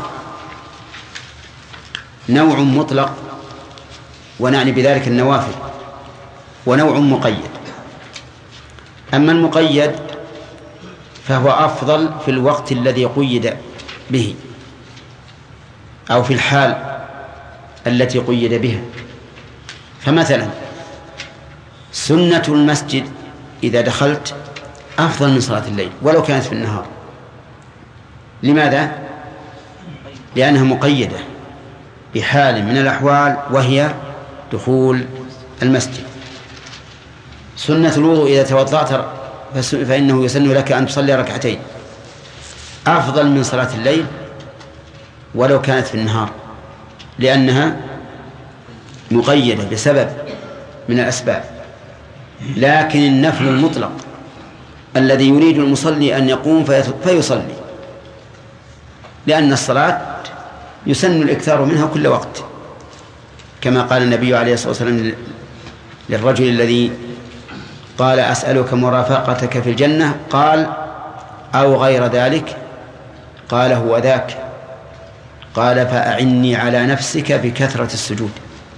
نوع مطلق ونعني بذلك النوافل، ونوع مقيد. أما المقيد فهو أفضل في الوقت الذي قيد به أو في الحال التي قيد بها. فمثلا سنة المسجد إذا دخلت أفضل من صلاة الليل ولو كانت في النهار. لماذا؟ لأنها مقيدة بحال من الأحوال وهي دخول المسجد. سنة الوضوء إذا توضأت فإنه يسن لك أن تصلي ركعتين أفضل من صلاة الليل ولو كانت في النهار، لأنها مقيدة بسبب من الأسباب. لكن النفل المطلق الذي يريد المصلي أن يقوم فيصلي، لأن الصلاة يسن الإكثار منها كل وقت، كما قال النبي عليه الصلاة والسلام للرجل الذي قال أسألك مرافقتك في الجنة، قال أو غير ذلك، قال هو ذاك، قال فأعني على نفسك بكثرة السجود.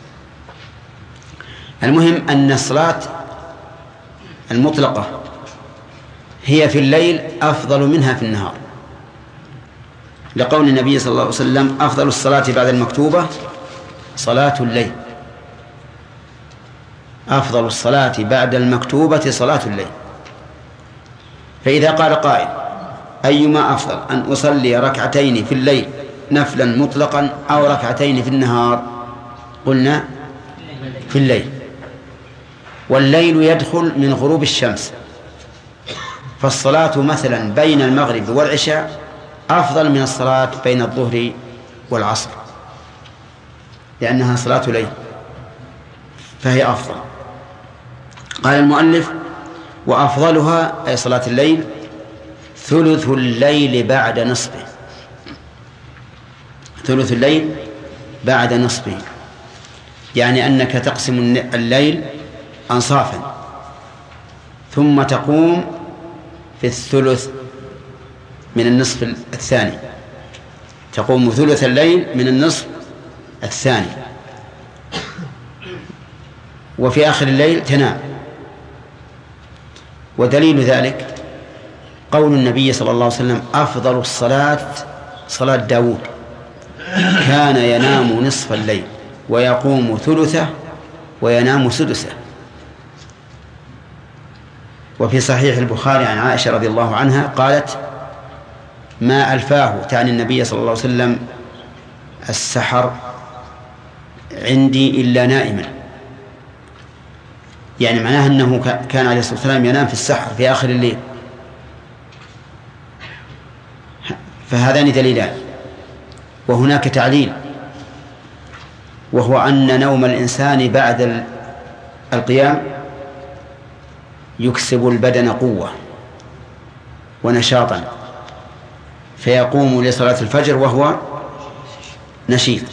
المهم أن الصلاة المطلقة هي في الليل أفضل منها في النهار، لقول النبي صلى الله عليه وسلم: أفضل الصلاة بعد المكتوبة صلاة الليل. أفضل الصلاة بعد المكتوبة صلاة الليل. فإذا قال قائل: أيما أفضل، أن أصلي ركعتين في الليل نفلا مطلقا أو ركعتين في النهار؟ قلنا في الليل. والليل يدخل من غروب الشمس، فالصلاة مثلا بين المغرب والعشاء أفضل من الصلاة بين الظهر والعصر، لأنها صلاة ليل فهي أفضل. قال المؤلف: وأفضلها أي صلاة الليل ثلث الليل بعد نصفه. ثلث الليل بعد نصفه يعني أنك تقسم الليل أنصافا ثم تقوم في الثلث من النصف الثاني، تقوم ثلث الليل من النصف الثاني، وفي آخر الليل تنام. ودليل ذلك قول النبي صلى الله عليه وسلم: أفضل الصلاة صلاة داود، كان ينام نصف الليل ويقوم ثلثه وينام سدسه. وفي صحيح البخاري عن عائشة رضي الله عنها قالت: ما ألفاه، تعني النبي صلى الله عليه وسلم، السحر عندي إلا نائما، يعني معناه أنه كان عليه الصلاة والسلام ينام في السحر في آخر الليل. فهذان دليلان. وهناك تعليل، وهو أن نوم الإنسان بعد القيام يكسب البدن قوة ونشاطا، فيقوم لصلاة الفجر وهو نشيط.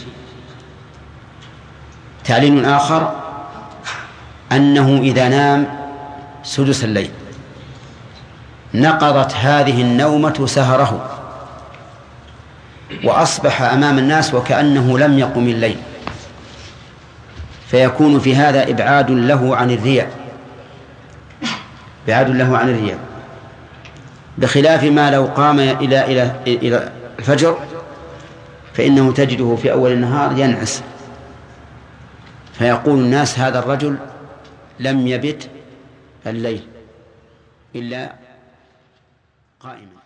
تعليل آخر أنه إذا نام سدس الليل نقضت هذه النومة سهره وأصبح أمام الناس وكأنه لم يقم الليل، فيكون في هذا إبعاد له عن الرياء، إبعاد له عن الرياء، بخلاف ما لو قام إلى إلى إلى الفجر فإنه تجده في أول النهار ينعس، فيقول الناس: هذا الرجل لم يبت الليل إلا قائما.